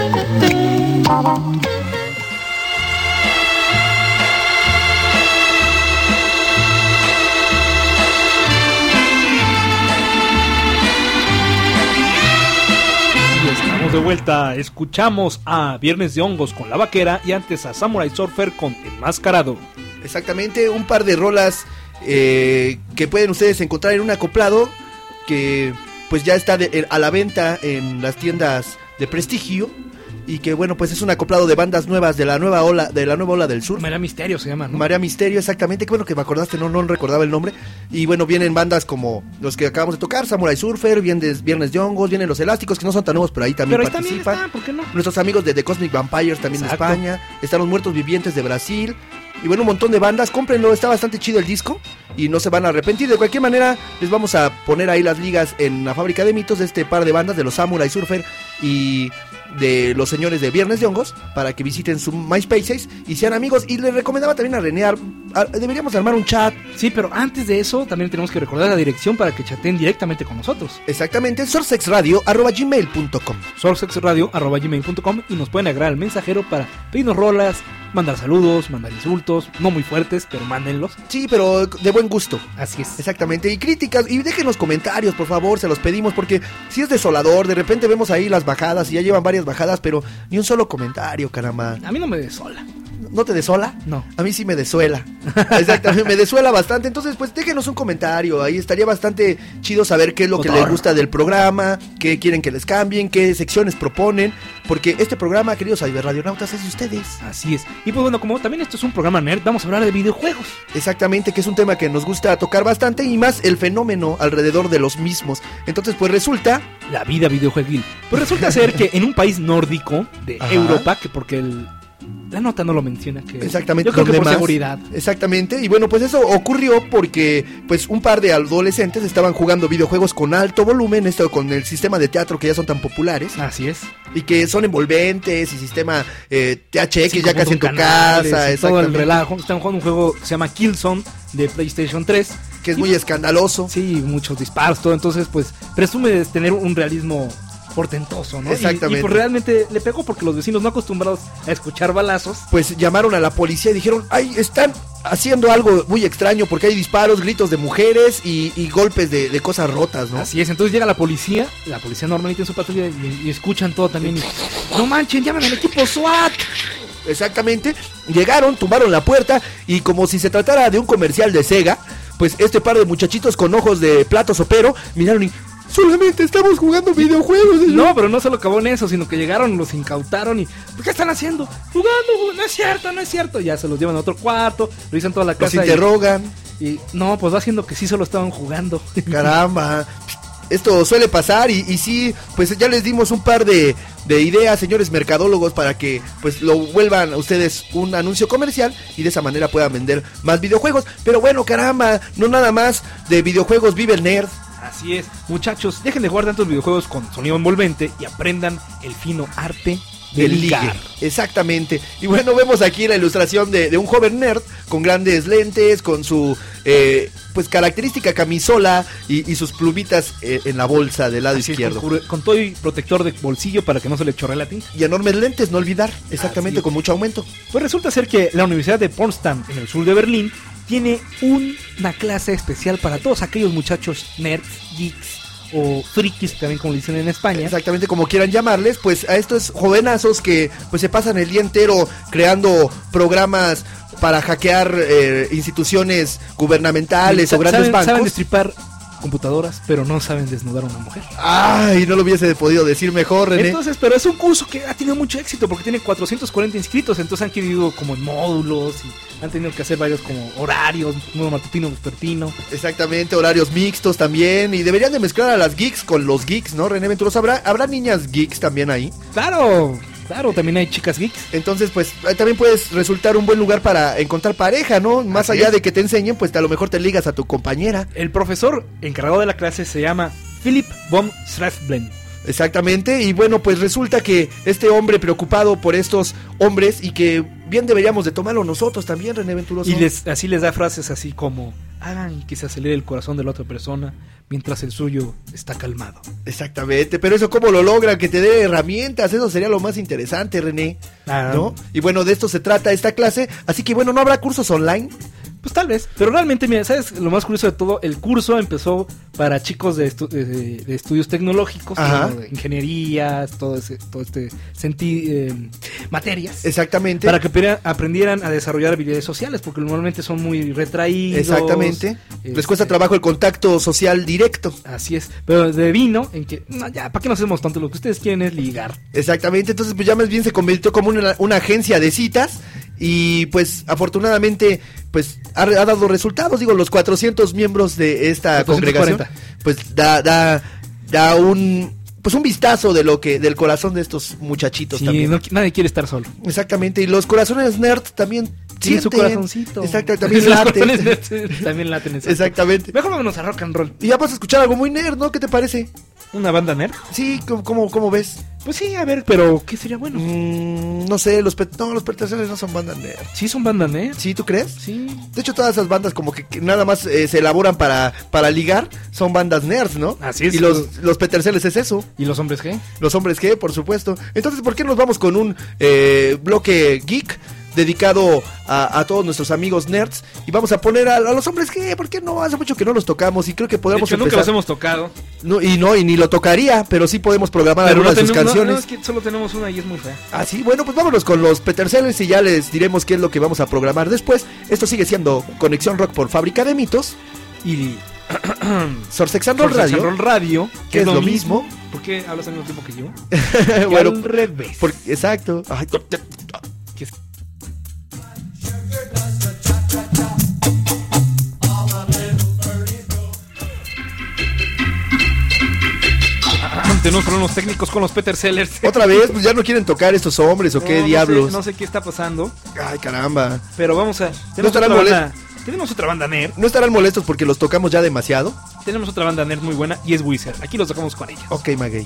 Roll. Estamos de vuelta, escuchamos a Viernes de Hongos con La Vaquera y antes a Samurai Surfer con Enmascarado. Exactamente, un par de rolas que pueden ustedes encontrar en un acoplado que pues ya está a la venta en las tiendas de prestigio y que bueno, pues es un acoplado de bandas nuevas de la nueva ola del sur. Marea Misterio se llama, ¿no? Marea Misterio, exactamente, qué bueno que me acordaste, no recordaba el nombre. Y bueno, vienen bandas como los que acabamos de tocar, Samurai Surfer, Viernes de Hongos, vienen Los Elásticos, que no son tan nuevos, pero ahí también pero participan. También está, ¿por qué no? Nuestros amigos de The Cosmic Vampires también. Exacto. De España, están Los Muertos Vivientes de Brasil. Y bueno, un montón de bandas, cómprenlo, está bastante chido el disco y no se van a arrepentir. De cualquier manera, les vamos a poner ahí las ligas en la Fábrica de Mitos de este par de bandas, de los Samurai Surfer y de los señores de Viernes de Hongos, para que visiten su MySpace y sean amigos. Y les recomendaba también a René, deberíamos armar un chat. Sí, pero antes de eso, también tenemos que recordar la dirección para que chateen directamente con nosotros. Exactamente, sorsexradio@gmail.com sorsexradio@gmail.com y nos pueden agregar al mensajero para pedirnos rolas, mandar saludos, mandar insultos, no muy fuertes, pero mándenlos. Sí, pero de buen gusto. Así es. Exactamente, y críticas, y déjenos comentarios, por favor, se los pedimos, porque si es desolador, de repente vemos ahí las bajadas, y ya llevan varias bajadas, pero ni un solo comentario, caramba. A mí no me desola. ¿No te desola? No. A mí sí me desuela. Exactamente, me desuela bastante. Entonces, pues déjenos un comentario. Ahí estaría bastante chido saber qué es lo que les gusta del programa, qué quieren que les cambien, qué secciones proponen. Porque este programa, queridos Cyberradionautas, es de ustedes. Así es. Y pues bueno, como también esto es un programa nerd, vamos a hablar de videojuegos. Exactamente, que es un tema que nos gusta tocar bastante y más el fenómeno alrededor de los mismos. Entonces, pues resulta... La vida videojueguil. Pues resulta ser que en un país nórdico de Europa, que porque la nota no lo menciona, que exactamente, yo creo que por seguridad. Exactamente, y bueno, pues eso ocurrió porque pues un par de adolescentes estaban jugando videojuegos con alto volumen, esto con el sistema de teatro que ya son tan populares. Así es. Y que son envolventes y sistema THX sí, ya casi en tu casa. Todo el relajo. Están jugando un juego que se llama Killzone de PlayStation 3. Que es muy escandaloso. Sí, muchos disparos, todo. Entonces, pues, presume de tener un realismo portentoso, ¿no? Exactamente. Y pues realmente le pegó porque los vecinos no acostumbrados a escuchar balazos. Pues llamaron a la policía y dijeron, ay, están haciendo algo muy extraño porque hay disparos, gritos de mujeres y golpes de cosas rotas, ¿no? Así es, entonces llega la policía normalmente en su patrulla y escuchan todo también y, no manchen, llaman al equipo SWAT. Exactamente, llegaron, tumbaron la puerta y como si se tratara de un comercial de Sega, pues este par de muchachitos con ojos de plato sopero miraron y... Solamente estamos jugando videojuegos. No, pero no solo acabó en eso, sino que llegaron, los incautaron y... ¿Qué están haciendo? Jugando, no es cierto. Ya se los llevan a otro cuarto, revisan toda la casa. Los interrogan. Y no, pues va haciendo que sí solo estaban jugando. Caramba. Esto suele pasar y sí, pues ya les dimos un par de ideas, señores mercadólogos, para que pues lo vuelvan a ustedes un anuncio comercial y de esa manera puedan vender más videojuegos. Pero bueno, caramba, no nada más de videojuegos vive el nerd. Así es, muchachos, dejen de jugar tantos videojuegos con sonido envolvente y aprendan el fino arte del ligue. Exactamente. Y bueno, vemos aquí la ilustración de un joven nerd con grandes lentes, con su pues característica camisola y sus plumitas en la bolsa del lado izquierdo. Con todo y protector de bolsillo para que no se le chorre la tinta. Y enormes lentes, no olvidar, exactamente, con mucho aumento. Pues resulta ser que la Universidad de Potsdam, en el sur de Berlín, tiene una clase especial para todos aquellos muchachos nerds, geeks o frikis, también como le dicen en España. Exactamente, como quieran llamarles, pues a estos jovenazos que pues se pasan el día entero creando programas para hackear instituciones gubernamentales o grandes bancos. Saben destripar computadoras, pero no saben desnudar a una mujer. Ay, no lo hubiese podido decir mejor, René. Entonces, pero es un curso que ha tenido mucho éxito porque tiene 440 inscritos, entonces han querido como en módulos y han tenido que hacer varios como horarios, uno matutino, vespertino. Exactamente, horarios mixtos también, y deberían de mezclar a las geeks con los geeks, ¿no, René Venturoso? ¿Habrá niñas geeks también ahí? Claro, también hay chicas geeks. Entonces, pues, también puedes resultar un buen lugar para encontrar pareja, ¿no? Más allá de que te enseñen, pues a lo mejor te ligas a tu compañera. El profesor encargado de la clase se llama Philip von Strassblend. Exactamente, y bueno, pues resulta que este hombre preocupado por estos hombres y que bien deberíamos de tomarlo nosotros también, René Venturoso. Y así les da frases así como: hagan que se acelere el corazón de la otra persona mientras el suyo está calmado. Exactamente, pero eso cómo lo logran, que te dé herramientas, eso sería lo más interesante, René, ¿no? Y bueno, de esto se trata esta clase, así que bueno, ¿no habrá cursos online? Pues tal vez, pero realmente, mira, ¿sabes lo más curioso de todo? El curso empezó para chicos de estudios tecnológicos, de ingenierías, todo este materias. Exactamente. Para que aprendieran a desarrollar habilidades sociales, porque normalmente son muy retraídos. Exactamente. Les cuesta trabajo el contacto social directo. Así es, pero devino en que, no, ya, ¿para qué nos hacemos tanto? Lo que ustedes quieren es ligar. Exactamente, entonces pues ya más bien se convirtió como una agencia de citas. Y pues afortunadamente pues ha dado resultados. Digo, los 400 miembros de esta 440. Congregación pues da un vistazo de del corazón de estos muchachitos. Sí, también. Nadie quiere estar solo. Exactamente, y los corazones nerd también sí, su corazoncito. Exacto, también laten. También laten. Exactamente. Mejor vámonos a rock and roll. Y ya vas a escuchar algo muy nerd, ¿no? ¿Qué te parece? ¿Una banda nerd? Sí, ¿cómo ves? Pues sí, a ver, pero ¿qué sería bueno? No sé, los Peterseles no son banda nerd. ¿Sí son banda nerd? ¿Sí, tú crees? Sí. De hecho, todas esas bandas como que nada más se elaboran para ligar, son bandas nerds, ¿no? Así es. Y los Peterseles es eso. ¿Y los hombres qué? Los hombres qué, por supuesto. Entonces, ¿por qué nos vamos con un bloque geek? dedicado a todos nuestros amigos nerds. Y vamos a poner a los hombres que, ¿por qué no? Hace mucho que no los tocamos y creo que podemos empezar. Nunca los hemos tocado. No, y ni lo tocaría, pero sí podemos programar algunas de sus canciones. No, es que solo tenemos una y es muy fea. Ah, sí, bueno, pues vámonos con los Petersellers y ya les diremos qué es lo que vamos a programar después. Esto sigue siendo Conexión Rock por Fábrica de Mitos. Y Sor Sex and Roll Radio. Sex and Roll Radio, que es lo mismo. ¿Por qué hablas al mismo tiempo que yo? Bueno, al revés. Exacto. Ay, tenemos problemas técnicos con los Petersellers. Otra vez, pues ya no quieren tocar estos hombres o qué diablos. No sé qué está pasando. Ay, caramba. Pero vamos a... Tenemos otra banda nerd. ¿No estarán molestos porque los tocamos ya demasiado? Tenemos otra banda nerd muy buena y es Wizard. Aquí los tocamos con ellos. Ok, Maguey.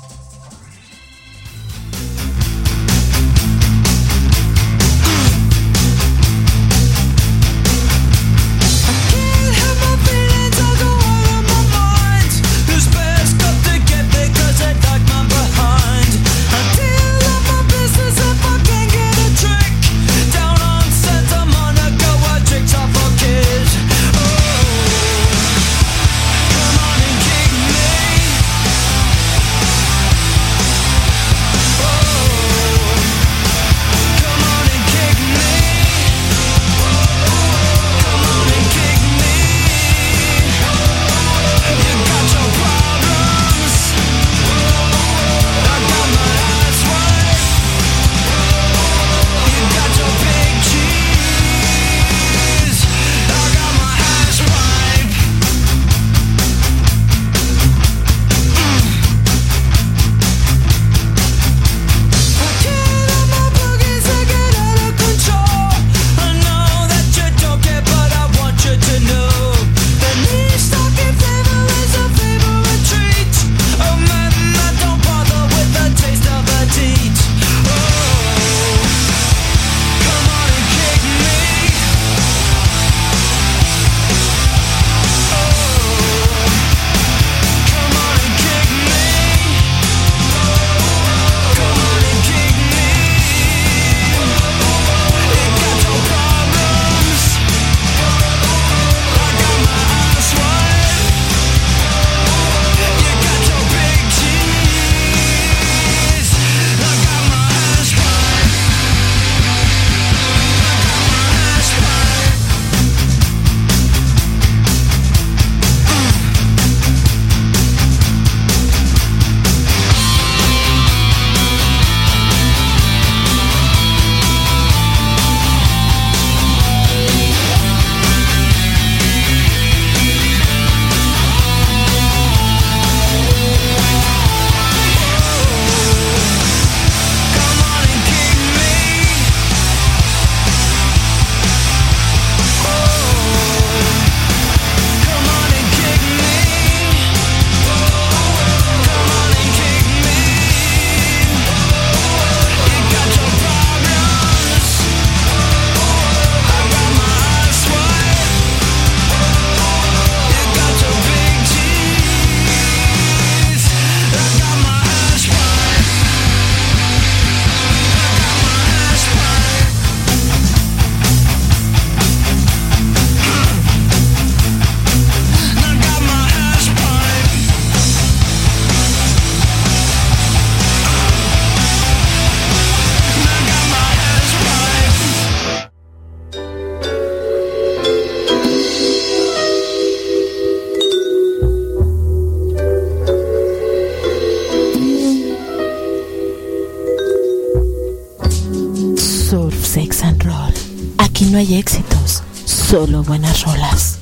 Sex and Roll. Aquí no hay éxitos, solo buenas rolas.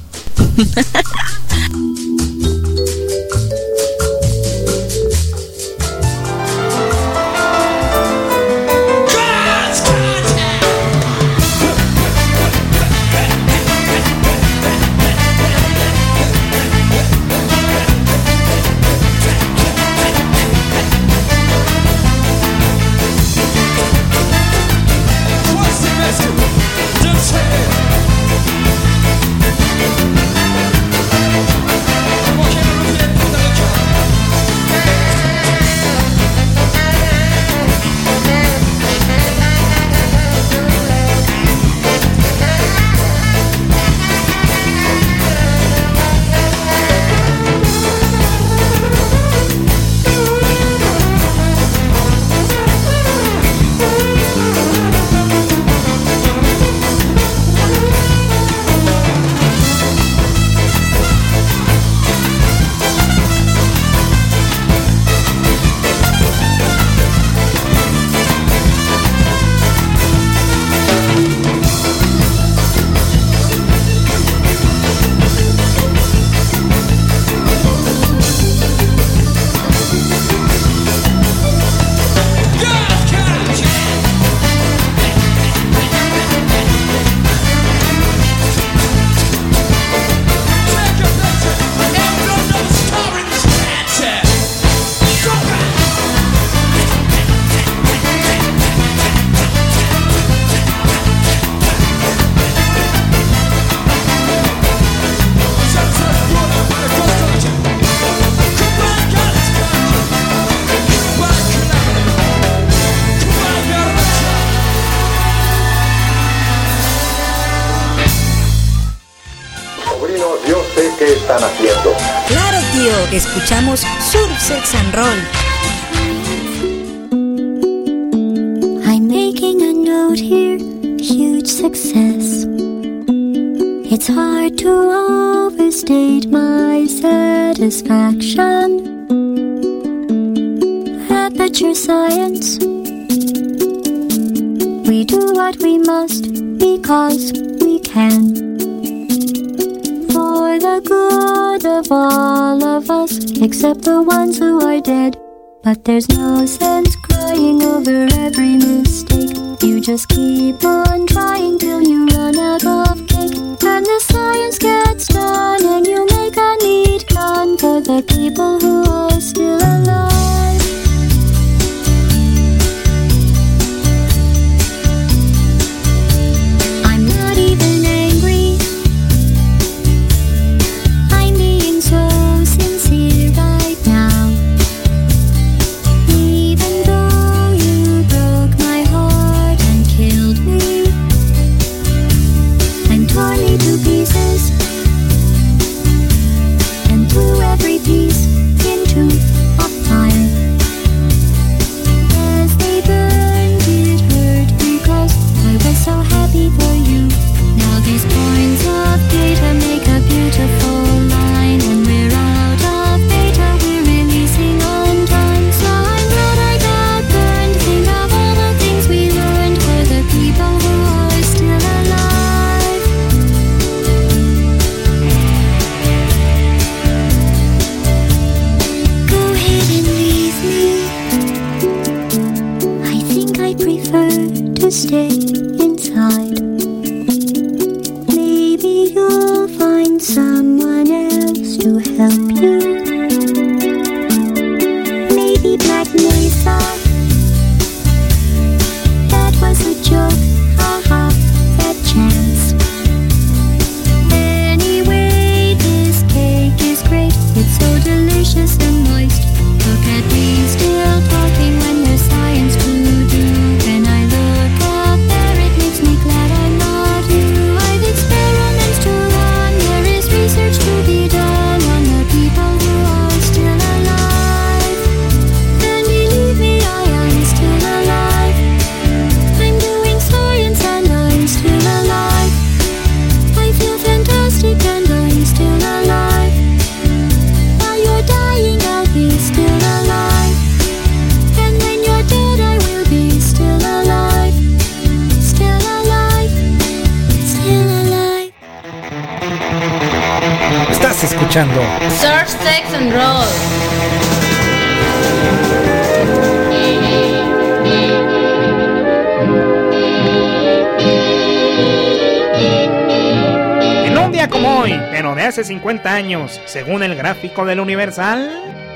Just say ¿Qué están haciendo? Claro, tío, escuchamos Surf Sex and Roll. I'm making a note here, huge success. It's hard to overstate my satisfaction. Aperture science. We do what we must because we can. For the good of all of us, except the ones who are dead. But there's no sense crying over every mistake. You just keep on trying till you run out of cake. And the science gets done and you make a neat gun for the people who are still alive. I'm not even angry. I'm being so sincere right now. Even though you broke my heart and killed me and tore me to pieces and threw every piece into a fire. As they burned, it hurt because I was so happy for you. Now these points of data make a beautiful line, and we're out of data, we're releasing on time. So I'm glad I got burned. Think of all the things we learned for the people who are still alive. Go ahead and leave me. I think I prefer to stay inside. Maybe you'll find someone else to help you. Maybe Black Mesa. That was a joke, haha, that chance. Anyway, this cake is great. It's so delicious and moist. Look at me still talking when there's science to do. When I look up there, it makes me glad I'm not you. I've experiments to run. There is research to be done on the people who are still alive. And believe me, I am still alive. I'm doing science and I'm still alive. I feel fantastic and I'm still alive. While you're dying, I'll be still alive. And when you're dead, I will be still alive. Still alive. Still alive. Estás escuchando Surf Sex and Roll. En un día como hoy, pero de hace 50 años, según el gráfico del Universal.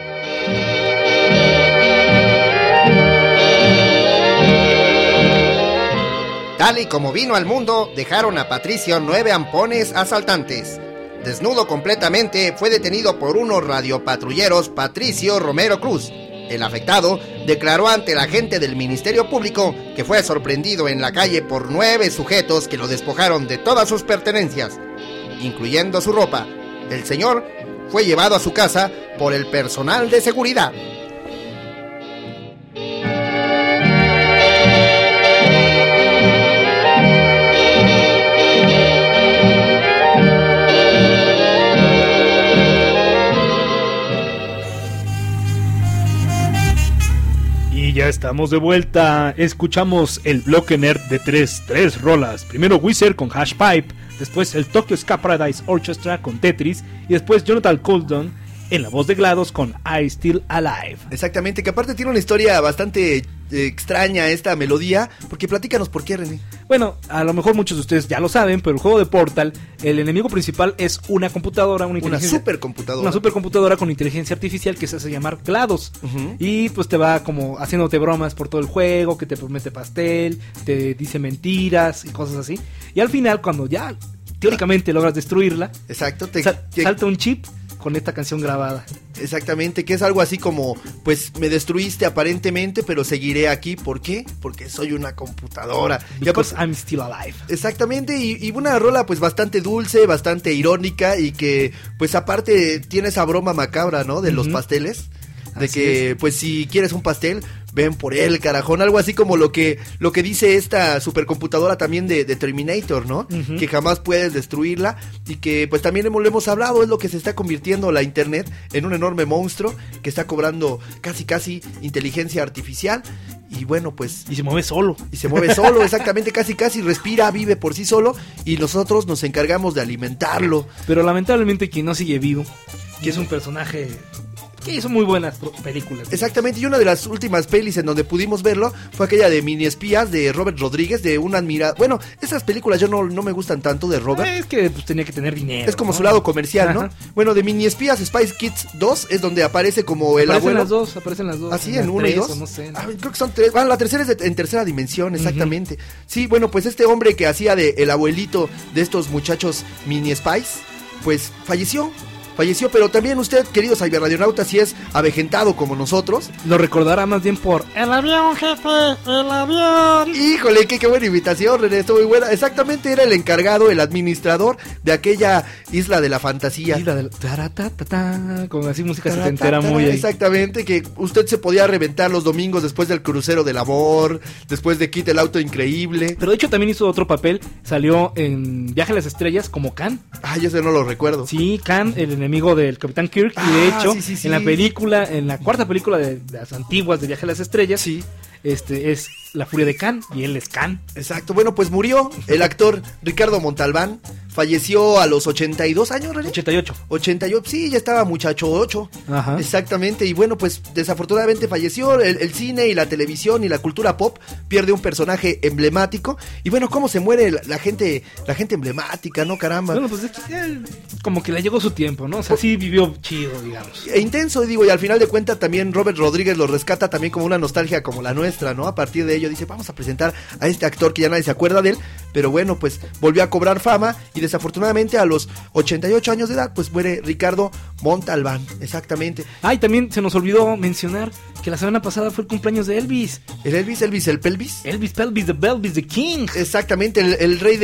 Tal y como vino al mundo, dejaron a Patricio 9 ampones asaltantes. Desnudo completamente, fue detenido por unos radiopatrulleros Patricio Romero Cruz. El afectado declaró ante la agente del Ministerio Público que fue sorprendido en la calle por 9 sujetos que lo despojaron de todas sus pertenencias, incluyendo su ropa. El señor fue llevado a su casa por el personal de seguridad. Y ya estamos de vuelta. Escuchamos el bloque nerd de tres rolas. Primero Wizard con Hash Pipe, después el Tokyo Ska Paradise Orchestra con Tetris, y después Jonathan Coulton en la voz de GLaDOS con I Still Alive. Exactamente, que aparte tiene una historia bastante extraña esta melodía, porque platícanos por qué, René. Bueno, a lo mejor muchos de ustedes ya lo saben, pero el juego de Portal, el enemigo principal es una computadora, una supercomputadora con inteligencia artificial que se hace llamar GLaDOS. Y pues te va como haciéndote bromas por todo el juego, que te promete pastel, te dice mentiras y cosas así. Y al final, cuando ya teóricamente logras destruirla, exacto, salta un chip con esta canción grabada. Exactamente, que es algo así como, pues me destruiste aparentemente, pero seguiré aquí. ¿Por qué? Porque soy una computadora. Because I'm still alive. Exactamente, y una rola pues bastante dulce, bastante irónica y que pues aparte tiene esa broma macabra, ¿no? De los pasteles. De así que, pues si quieres un pastel, ven por él, carajón. Algo así como lo que dice esta supercomputadora también de Terminator, ¿no? Que jamás puedes destruirla y que pues también lo hemos hablado, es lo que se está convirtiendo la internet en un enorme monstruo que está cobrando casi inteligencia artificial. Y bueno, pues... Y se mueve solo. Y se mueve solo, exactamente, casi respira, vive por sí solo. Y nosotros nos encargamos de alimentarlo. Pero lamentablemente quien no sigue vivo, que es un personaje... que hizo muy buenas películas. Exactamente, y una de las últimas pelis en donde pudimos verlo fue aquella de Mini Espías de Robert Rodríguez, de un admirado... Bueno, esas películas yo no me gustan tanto de Robert. Es que pues, tenía que tener dinero. Es como su lado comercial, ¿no? Bueno, de Mini Espías, Spice Kids 2 es donde aparece como el abuelo. Aparecen las dos. ¿Así? ¿En 1 y 2? No sé. Creo que son 3. Bueno, la tercera es en tercera dimensión, exactamente. Sí, bueno, pues este hombre que hacía de el abuelito de estos muchachos Mini Spice, pues falleció, pero también usted, queridos cyberradionautas, si es avejentado como nosotros, lo recordará más bien por el avión, jefe, el avión. Híjole, qué buena invitación, René, estuvo muy buena. Exactamente, era el encargado, el administrador de aquella isla de la fantasía. Isla del con así música setentera muy ahí. Exactamente, que usted se podía reventar los domingos después del crucero del amor, después de Kit el auto increíble. Pero de hecho también hizo otro papel, salió en Viaje a las Estrellas como Khan. Yo ese no lo recuerdo. Sí, Khan, el enemigo del Capitán Kirk, y de hecho en la película, en la cuarta película de las antiguas de Viaje a las Estrellas, es la furia de Khan y él es Khan. Exacto, bueno, pues murió el actor Ricardo Montalbán, falleció a los 82 años, ¿René? 88, sí, ya estaba muchacho 8. Ajá. Exactamente, y bueno, pues desafortunadamente falleció. El cine y la televisión y la cultura pop pierde un personaje emblemático. Y bueno, cómo se muere la gente emblemática, ¿no? Caramba. Bueno, pues como que le llegó su tiempo, ¿no? O sea, sí vivió chido, digamos. E intenso, digo, y al final de cuentas también Robert Rodríguez lo rescata también como una nostalgia como la nuestra, ¿no? A partir de ello dice, vamos a presentar a este actor que ya nadie se acuerda de él, pero bueno, pues volvió a cobrar fama y desafortunadamente a los 88 años de edad, pues muere Ricardo Montalbán, exactamente. Y también se nos olvidó mencionar que la semana pasada fue el cumpleaños de Elvis. ¿El Pelvis? Elvis Pelvis, the Belvis, the King. Exactamente, el rey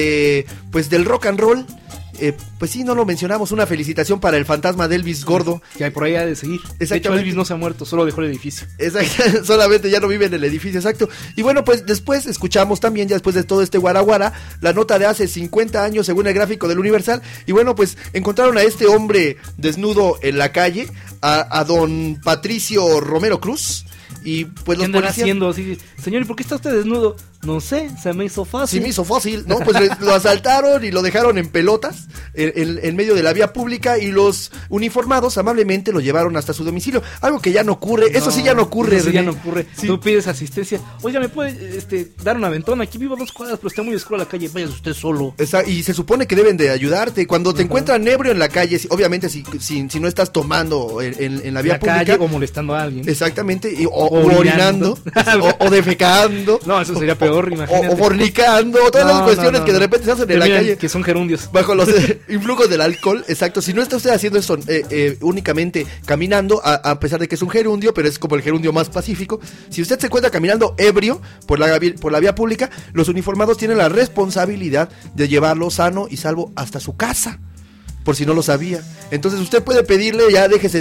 pues del rock and roll. Pues sí, no lo mencionamos. Una felicitación para el fantasma de Elvis gordo, que por ahí ha de seguir. De hecho, Elvis no se ha muerto, solo dejó el edificio. Exacto, solamente ya no vive en el edificio, exacto. Y bueno, pues después escuchamos también, ya después de todo este guaraguara, la nota de hace 50 años según el gráfico del Universal. Y bueno, pues encontraron a este hombre desnudo en la calle, a don Patricio Romero Cruz. Y pues los policías haciendo así, señor, ¿y por qué está usted desnudo? No sé, se me hizo fácil. Sí, me hizo fácil, ¿no? Pues lo asaltaron y lo dejaron en pelotas en medio de la vía pública y los uniformados amablemente lo llevaron hasta su domicilio. Algo que ya no ocurre, eso sí ya no ocurre. Eso sí ya no ocurre. Sí. Tú pides asistencia. Oiga, ¿me puede dar un aventón? Aquí vivo a 2 cuadras, pero está muy oscura la calle, vaya usted solo. Y se supone que deben de ayudarte. Cuando te encuentran ebrio en la calle, obviamente si no estás tomando en la vía pública. Calle, o molestando a alguien. Exactamente, o orinando, o defecando. No, eso sería peor, imagínate. O fornicando, todas las cuestiones que de repente se hacen en la calle. Que son gerundios. Bajo los influjos del alcohol, exacto. Si no está usted haciendo eso únicamente caminando, a pesar de que es un gerundio, pero es como el gerundio más pacífico. Si usted se encuentra caminando ebrio por la vía pública, los uniformados tienen la responsabilidad de llevarlo sano y salvo hasta su casa. Por si no lo sabía. Entonces usted puede pedirle, ya déjese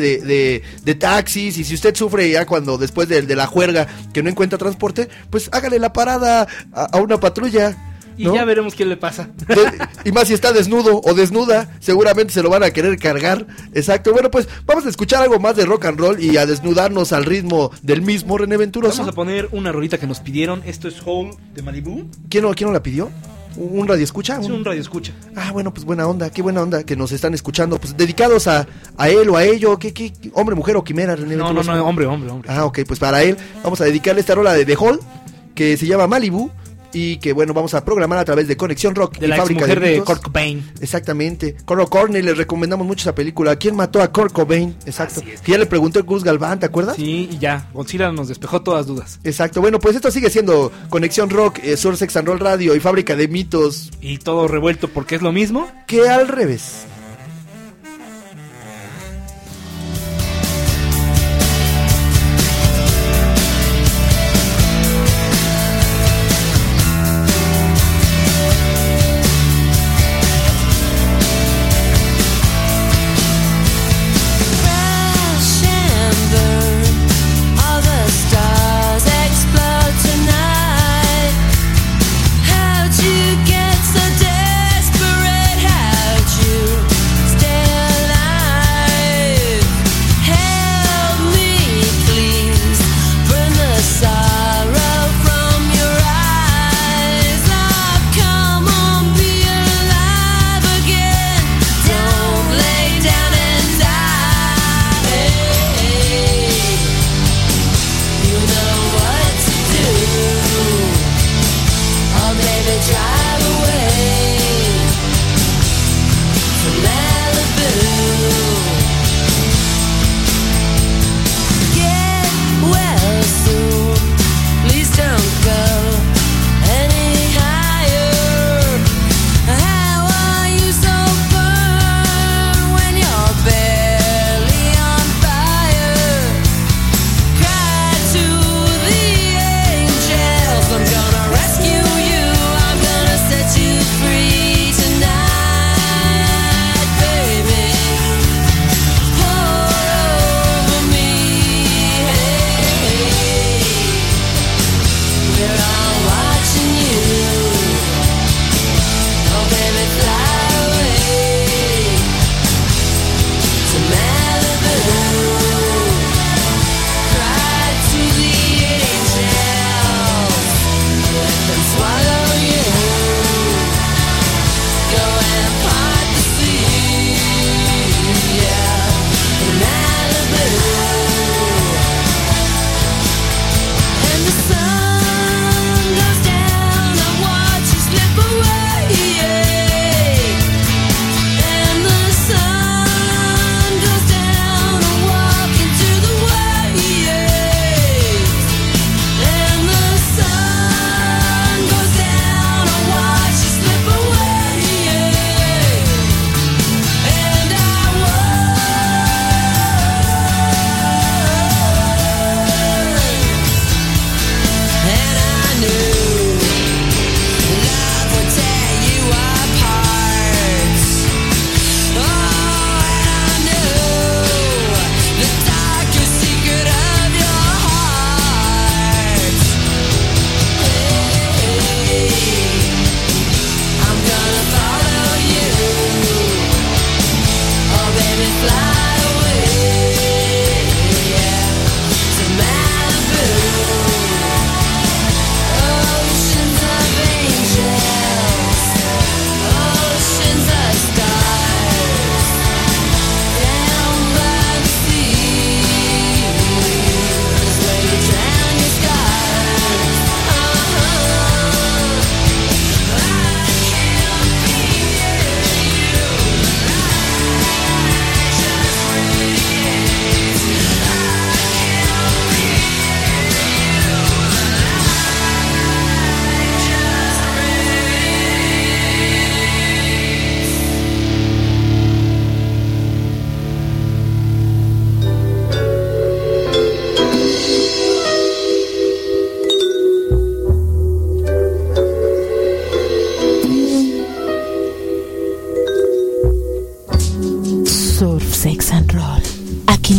de taxis. Y si usted sufre ya después de la juerga que no encuentra transporte, pues hágale la parada a una patrulla, ¿no? Y ya veremos qué le pasa. Y más si está desnudo o desnuda, seguramente se lo van a querer cargar. Exacto. Bueno, pues vamos a escuchar algo más de rock and roll y a desnudarnos al ritmo del mismo, René Venturoso. Vamos a poner una rolita que nos pidieron. Esto es Hole de Malibu. ¿Quién no la pidió? ¿Un radio escucha? Sí, un radio escucha. Bueno, pues buena onda, qué buena onda que nos están escuchando. Pues dedicados a él o a ello. ¿Qué hombre, mujer o quimera? René? No, hombre. Ok, pues para él vamos a dedicarle esta rola de The Hall, que se llama Malibu. Y que bueno, vamos a programar a través de Conexión Rock de la mujer de Kurt Cobain. Exactamente. Coro Corney, les recomendamos mucho esa película. ¿Quién mató a Kurt Cobain? Exacto. Que ya le preguntó el Gus Galván, ¿te acuerdas? Sí, y ya, Godzilla nos despejó todas dudas. Exacto. Bueno, pues esto sigue siendo Conexión Rock, Sur Sex and Roll Radio y Fábrica de Mitos. Y todo revuelto porque es lo mismo que al revés.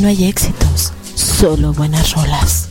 no hay éxitos, solo buenas rolas.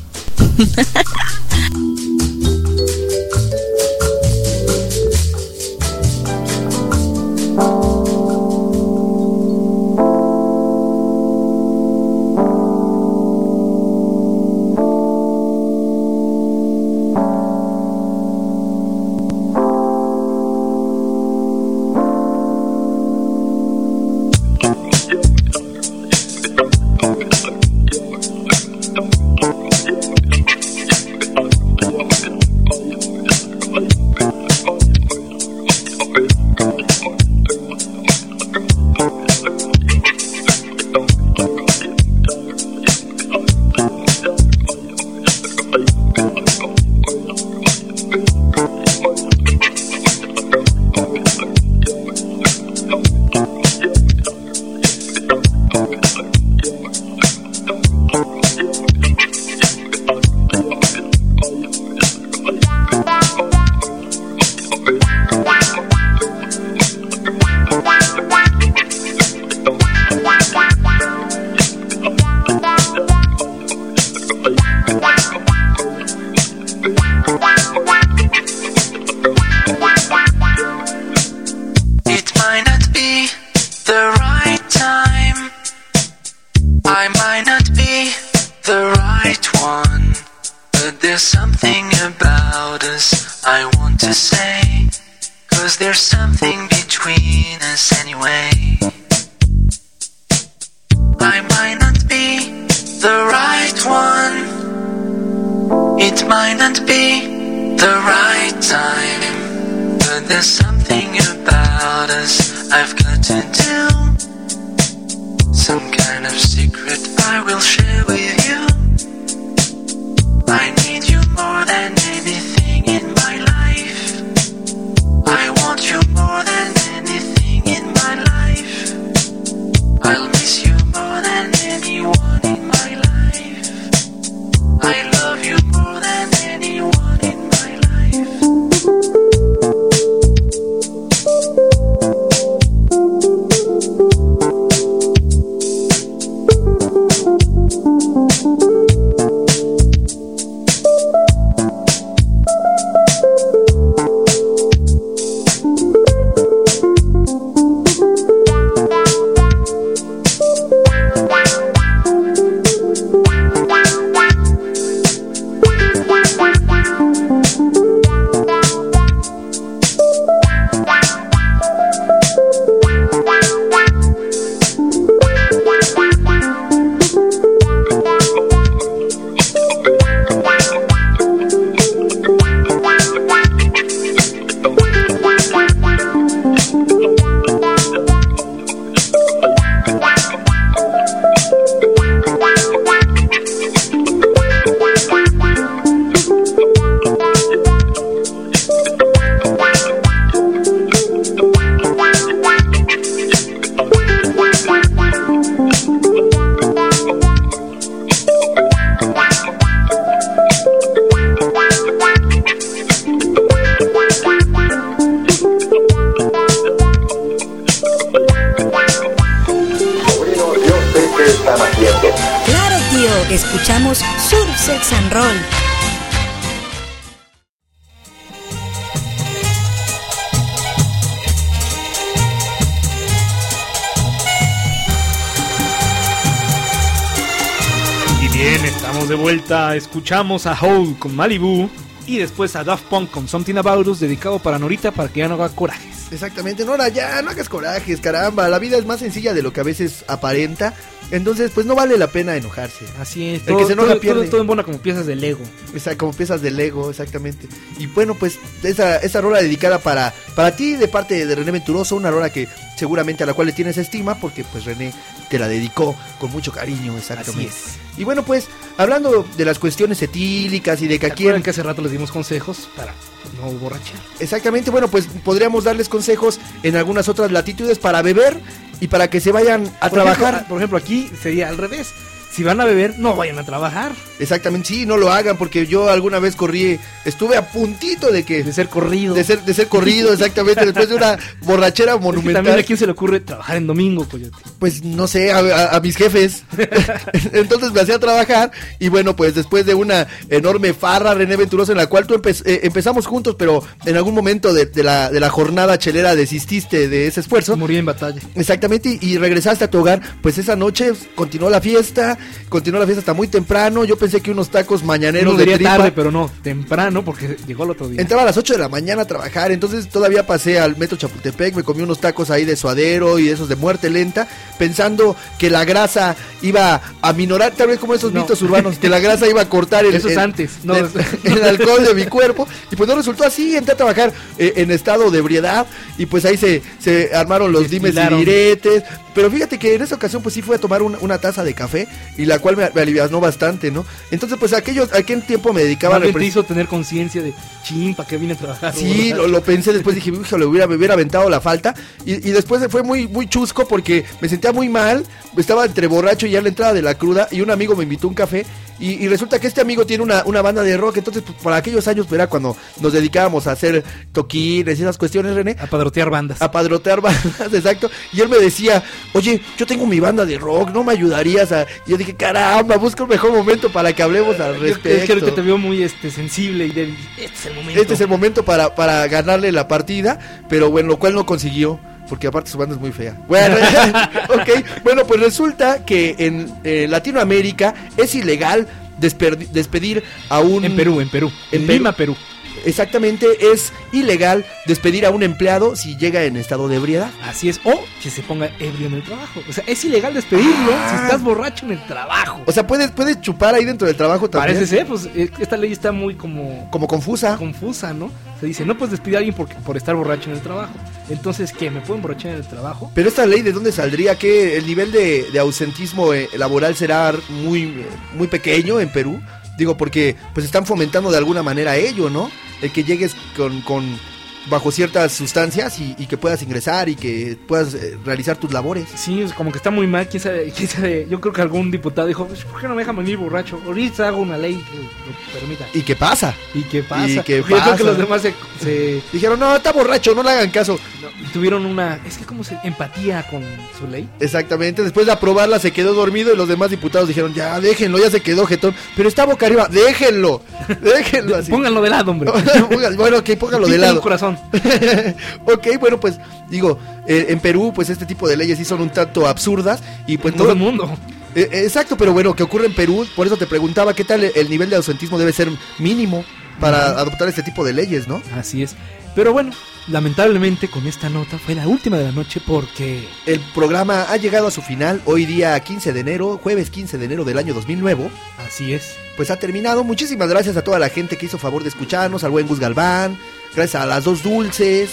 Escuchamos Surf Sex and Roll. Y bien, estamos de vuelta. Escuchamos a Hole con Malibu y después a Daft Punk con Something About Us, dedicado para Norita para que ya no haga corajes. Exactamente, Nora, ya no hagas corajes, caramba. La vida es más sencilla de lo que a veces aparenta. Entonces, pues no vale la pena enojarse. Así es, el que se enoja pierde. Todo en bola como piezas de Lego. Exacto, como piezas de Lego, exactamente. Y bueno, pues esa rola dedicada para ti de parte de René Venturoso, una rola que seguramente a la cual le tienes estima, porque pues René te la dedicó con mucho cariño, exactamente. Así es. Y bueno, pues hablando de las cuestiones etílicas y de que aquí que hace rato les dimos consejos para no borrachar. Exactamente, bueno, pues podríamos darles consejos en algunas otras latitudes para beber y para que se vayan a trabajar. Por ejemplo, aquí sería al revés. si van a beber, no vayan a trabajar. Exactamente, sí, no lo hagan, porque yo alguna vez estuve a puntito de ser corrido. De ser corrido, exactamente, después de una borrachera monumental. Es que también a quién se le ocurre trabajar en domingo, Coyote. Pues no sé, a mis jefes. Entonces me hacía trabajar, y bueno, pues después de una enorme farra, René Venturoso, en la cual tú empezamos juntos, pero en algún momento de la jornada chelera desististe de ese esfuerzo. Morí en batalla. Exactamente, y regresaste a tu hogar. Pues esa noche continuó la fiesta hasta muy temprano. Yo pensé que unos tacos mañaneros de tripa. Tarde, pero no, temprano, porque llegó el otro día. Entraba a las 8 de la mañana a trabajar, entonces todavía pasé al metro Chapultepec, me comí unos tacos ahí de suadero y esos de muerte lenta, pensando que la grasa iba a minorar, tal vez como esos mitos urbanos, que la grasa iba a cortar el alcohol de mi cuerpo, y pues no resultó así. Entré a trabajar en estado de ebriedad, y pues ahí se armaron los dimes y diretes. Pero fíjate que en esa ocasión pues sí fui a tomar una taza de café, y la cual me alivianó bastante, ¿no? Entonces pues aquel tiempo me dedicaba a... te hizo tener conciencia de, ¿para qué vine a trabajar? Sí, lo pensé, después dije, híjole, me hubiera aventado la falta, y después fue muy, muy chusco, porque me sentía muy mal, estaba entre borracho y ya a la entrada de la cruda, y un amigo me invitó a un café, y resulta que este amigo tiene una banda de rock. Entonces pues, por aquellos años era cuando nos dedicábamos a hacer toquines y esas cuestiones, René. A padrotear bandas, exacto. Y él me decía, oye, yo tengo mi banda de rock, ¿no me ayudarías a...? Y yo dije, caramba, busca un mejor momento para que hablemos al respecto. Es que ahorita te veo muy sensible y débil. Este es el momento para ganarle la partida, pero bueno, lo cual no consiguió, porque aparte su banda es muy fea. Bueno, bueno, pues resulta que en Latinoamérica es ilegal despedir a un... En Perú. En Lima, Perú. Exactamente, es ilegal despedir a un empleado si llega en estado de ebriedad. Así es, o que se ponga ebrio en el trabajo. O sea, es ilegal despedirlo si estás borracho en el trabajo. O sea, puedes chupar ahí dentro del trabajo también. Parece ser, pues esta ley está muy como confusa. Confusa, ¿no? Se dice, no puedes despedir a alguien por estar borracho en el trabajo. Entonces, ¿qué? ¿Me puedo emborrachar en el trabajo? Pero esta ley, ¿de dónde saldría? ¿Que el nivel de ausentismo laboral será muy, muy pequeño en Perú? Digo, porque pues están fomentando de alguna manera ello, ¿no? El que llegues con bajo ciertas sustancias y que puedas ingresar y que puedas realizar tus labores. Sí, es como que está muy mal, quién sabe. Yo creo que algún diputado dijo, ¿por qué no me dejan venir borracho? Ahorita hago una ley que lo permita. ¿Y qué pasa? Yo creo que los demás se dijeron, no, está borracho, no le hagan caso. Y tuvieron empatía con su ley. Exactamente, después de aprobarla se quedó dormido y los demás diputados dijeron, ya déjenlo, ya se quedó jetón, pero está boca arriba, déjenlo así. Pónganlo de lado, hombre. Bueno, ok, pónganlo de lado. Corazón. Ok, bueno, pues digo, en Perú pues este tipo de leyes sí son un tanto absurdas y pues todo el mundo. Exacto, pero bueno, que ocurre en Perú, por eso te preguntaba qué tal el nivel de ausentismo debe ser mínimo para adoptar este tipo de leyes, ¿no? Así es. Pero bueno, lamentablemente con esta nota fue la última de la noche porque el programa ha llegado a su final. Hoy día 15 de enero, jueves 15 de enero del año 2009. Así es. Pues ha terminado. Muchísimas gracias a toda la gente que hizo favor de escucharnos, al buen Gus Galván, gracias a las dos Dulces,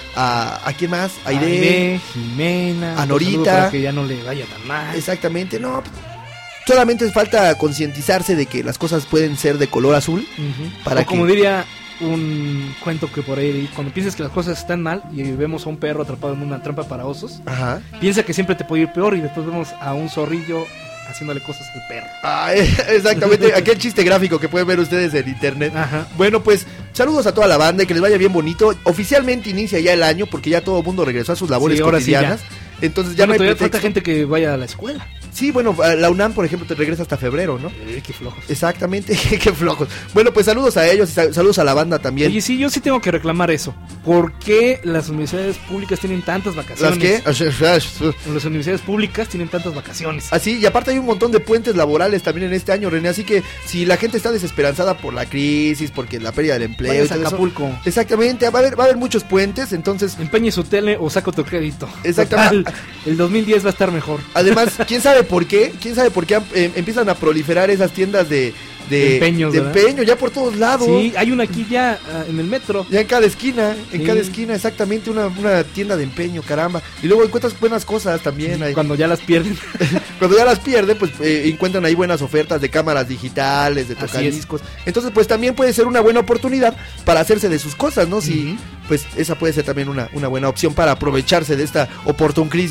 a quién más, a Aide, Jimena, a Norita, para que ya no le vaya tan mal. Exactamente, no, solamente falta concientizarse de que las cosas pueden ser de color azul. Para o como diría un cuento que por ahí, cuando piensas que las cosas están mal y vemos a un perro atrapado en una trampa para osos, piensa que siempre te puede ir peor, y después vemos a un zorrillo haciéndole cosas al perro. Exactamente, aquel chiste gráfico que pueden ver ustedes en internet. Bueno, pues saludos a toda la banda y que les vaya bien bonito. Oficialmente inicia ya el año porque ya todo el mundo regresó a sus labores cotidianas. Sí, entonces ya no hay todavía falta gente que vaya a la escuela. Sí, bueno, la UNAM, por ejemplo, te regresa hasta febrero, ¿no? Qué flojos. Exactamente, qué flojos. Bueno, pues saludos a ellos y saludos a la banda también. Oye, sí, yo sí tengo que reclamar eso. ¿Por qué las universidades públicas tienen tantas vacaciones? ¿Las qué? Las universidades públicas tienen tantas vacaciones. Así, y aparte hay un montón de puentes laborales también en este año, René. Así que si la gente está desesperanzada por la crisis, porque la pérdida del empleo... Vaya a Acapulco. Eso, exactamente, va a haber muchos puentes, entonces... Empeñe su tele o saca otro crédito. Exactamente. Total, el 2010 va a estar mejor. Además, ¿quién sabe por qué empiezan a proliferar esas tiendas de empeño, ya por todos lados? Sí, hay una aquí ya en el metro. Ya en cada esquina, exactamente, una tienda de empeño, caramba. Y luego encuentras buenas cosas también ahí. Cuando ya las pierden. Cuando ya las pierden, pues encuentran ahí buenas ofertas de cámaras digitales, de tocadiscos. Entonces, pues también puede ser una buena oportunidad para hacerse de sus cosas, ¿no? Sí, pues esa puede ser también una buena opción para aprovecharse de esta oportun crisis.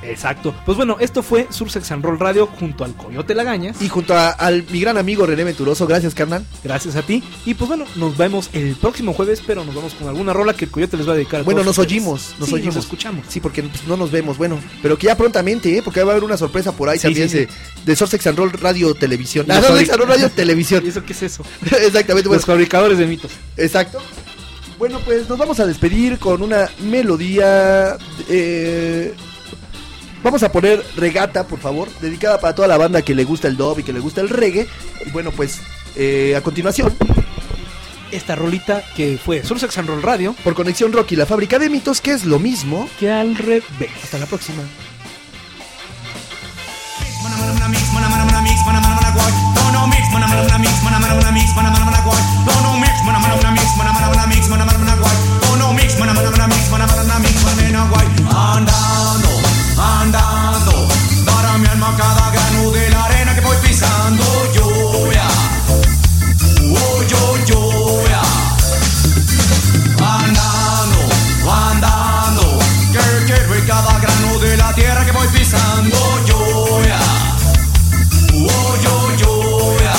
Exacto. Pues bueno, esto fue Sursex and Roll Radio junto al Coyote Lagañas. Y junto al mi gran amigo René Venturoso. Gracias, carnal. Gracias a ti. Y pues bueno, nos vemos el próximo jueves, pero nos vemos con alguna rola que el Coyote les va a dedicar. Bueno, nos oímos. Nos escuchamos. Sí, porque pues, no nos vemos. Bueno, pero que ya prontamente, porque va a haber una sorpresa por ahí también de Sursex and Roll Radio Televisión. Sursex and Roll Radio Televisión. ¿Y eso qué es eso? Exactamente. Los fabricadores de mitos. Exacto. Bueno, pues nos vamos a despedir con una melodía. Vamos a poner Regata, por favor, dedicada para toda la banda que le gusta el dub y que le gusta el reggae. Y bueno, pues a continuación, esta rolita que fue Sursex and Roll Radio por Conexión Rock y la Fábrica de Mitos, que es lo mismo que al revés. Hasta la próxima. Andando, dará mi alma cada grano de la arena que voy pisando. Yo, ya, yo, ya. Andando, que quiero y cada grano de la tierra que voy pisando. Yo, ya, yo, ya.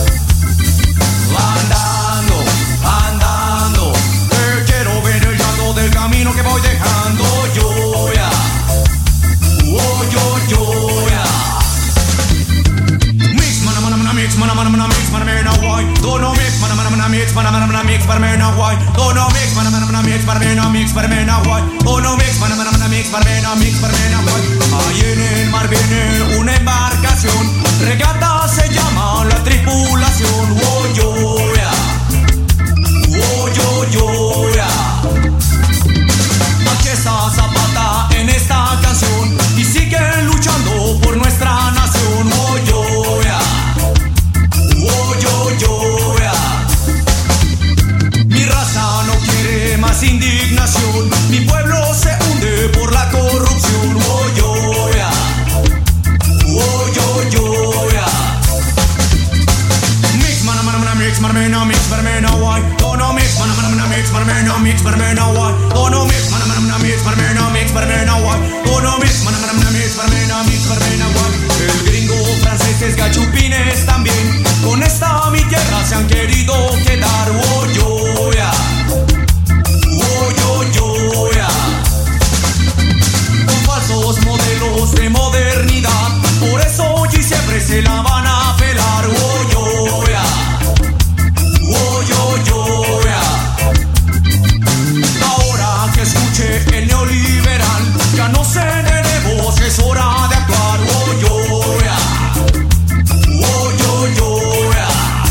Andando, que quiero ver el lado del camino que voy dejando. Yo, ya. Yo, ya. Mix, mana, mix, mana, why? Don't mix, mana, mix, mana, why? Don't mix, mana, mix, mana, why? Don't mix, mana, mix, why? Ahí en el mar viene una embarcación, regata se llama la tripulación. Yo, ya. Yo, ya. Aquí está Zapata en esta canción y sigue luchando por nuestra nación. Yo, ya. Yo, ya. Mi raza no quiere más indignación, mi pueblo se hunde por la corrupción. Yo, ya. Yo, ya. Mix, mana, mix, why? Don't mix, mana, mix, why? Don't mix, mana, mix, why? Don't mix, mana, mix, why? El gringo francés es gachupines también, con esta mi tierra se han querido quedar. Yo, ya. Yo, ya. Con falsos modelos de modernidad, por eso hoy siempre se la van a pelar. Yo, ya. Yo, ya. Ahora que escuche el neoliberal, ya no se de voz, es hora de actuar. Yo, ya. Yo, ya.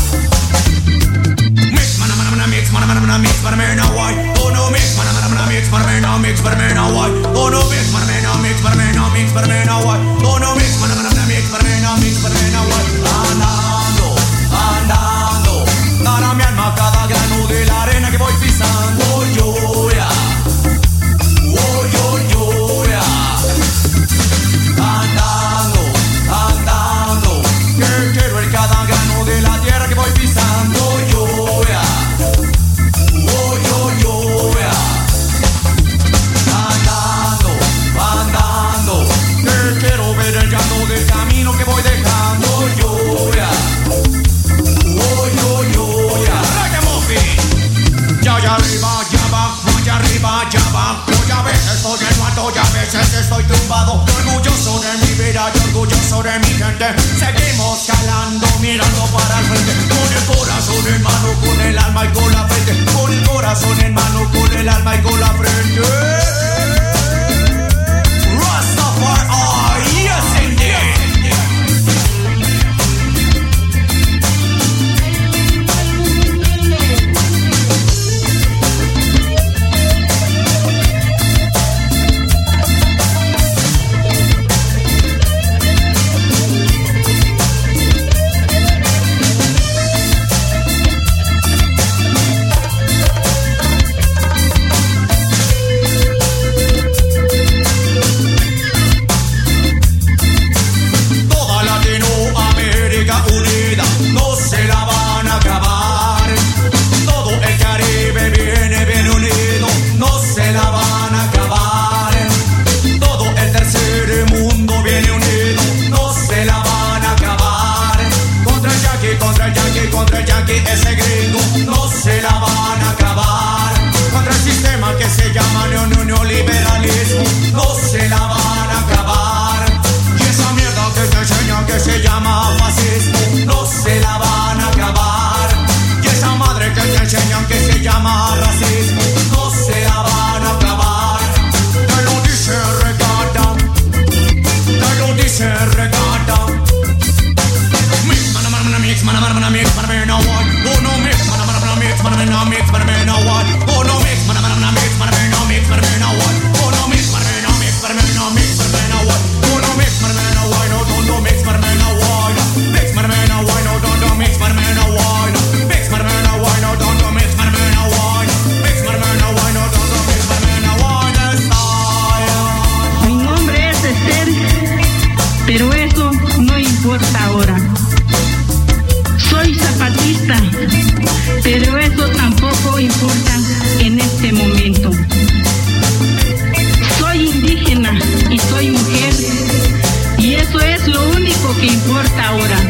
Mix, mana, mix, why? Oh no, mix, mana, mix, why? Oh no, mix, mana, mix, why? Oh no, mix, mana, mix, why? Andando, dará mi alma cada grano de la arena que voy pisando. Yo, ya. Yo, ya. Andando, que quiero el cada grano de la tierra que voy pisando. Yo, ya. Yo, ya. Andando, que quiero ver el llanto del camino que voy dejando. Yo, ya. Yo, ya. Ragamuffin. Ya arriba, ya abajo, yo a veces estoy en lo alto, ya a veces estoy tumbado. Orgulloso de mi vida y orgulloso de mi gente. Seguimos calando, mirando para el frente, con el corazón en mano, con el alma y con la frente, con el corazón en mano, con el alma y con la frente. Rastafari, yes indeed. esta hora.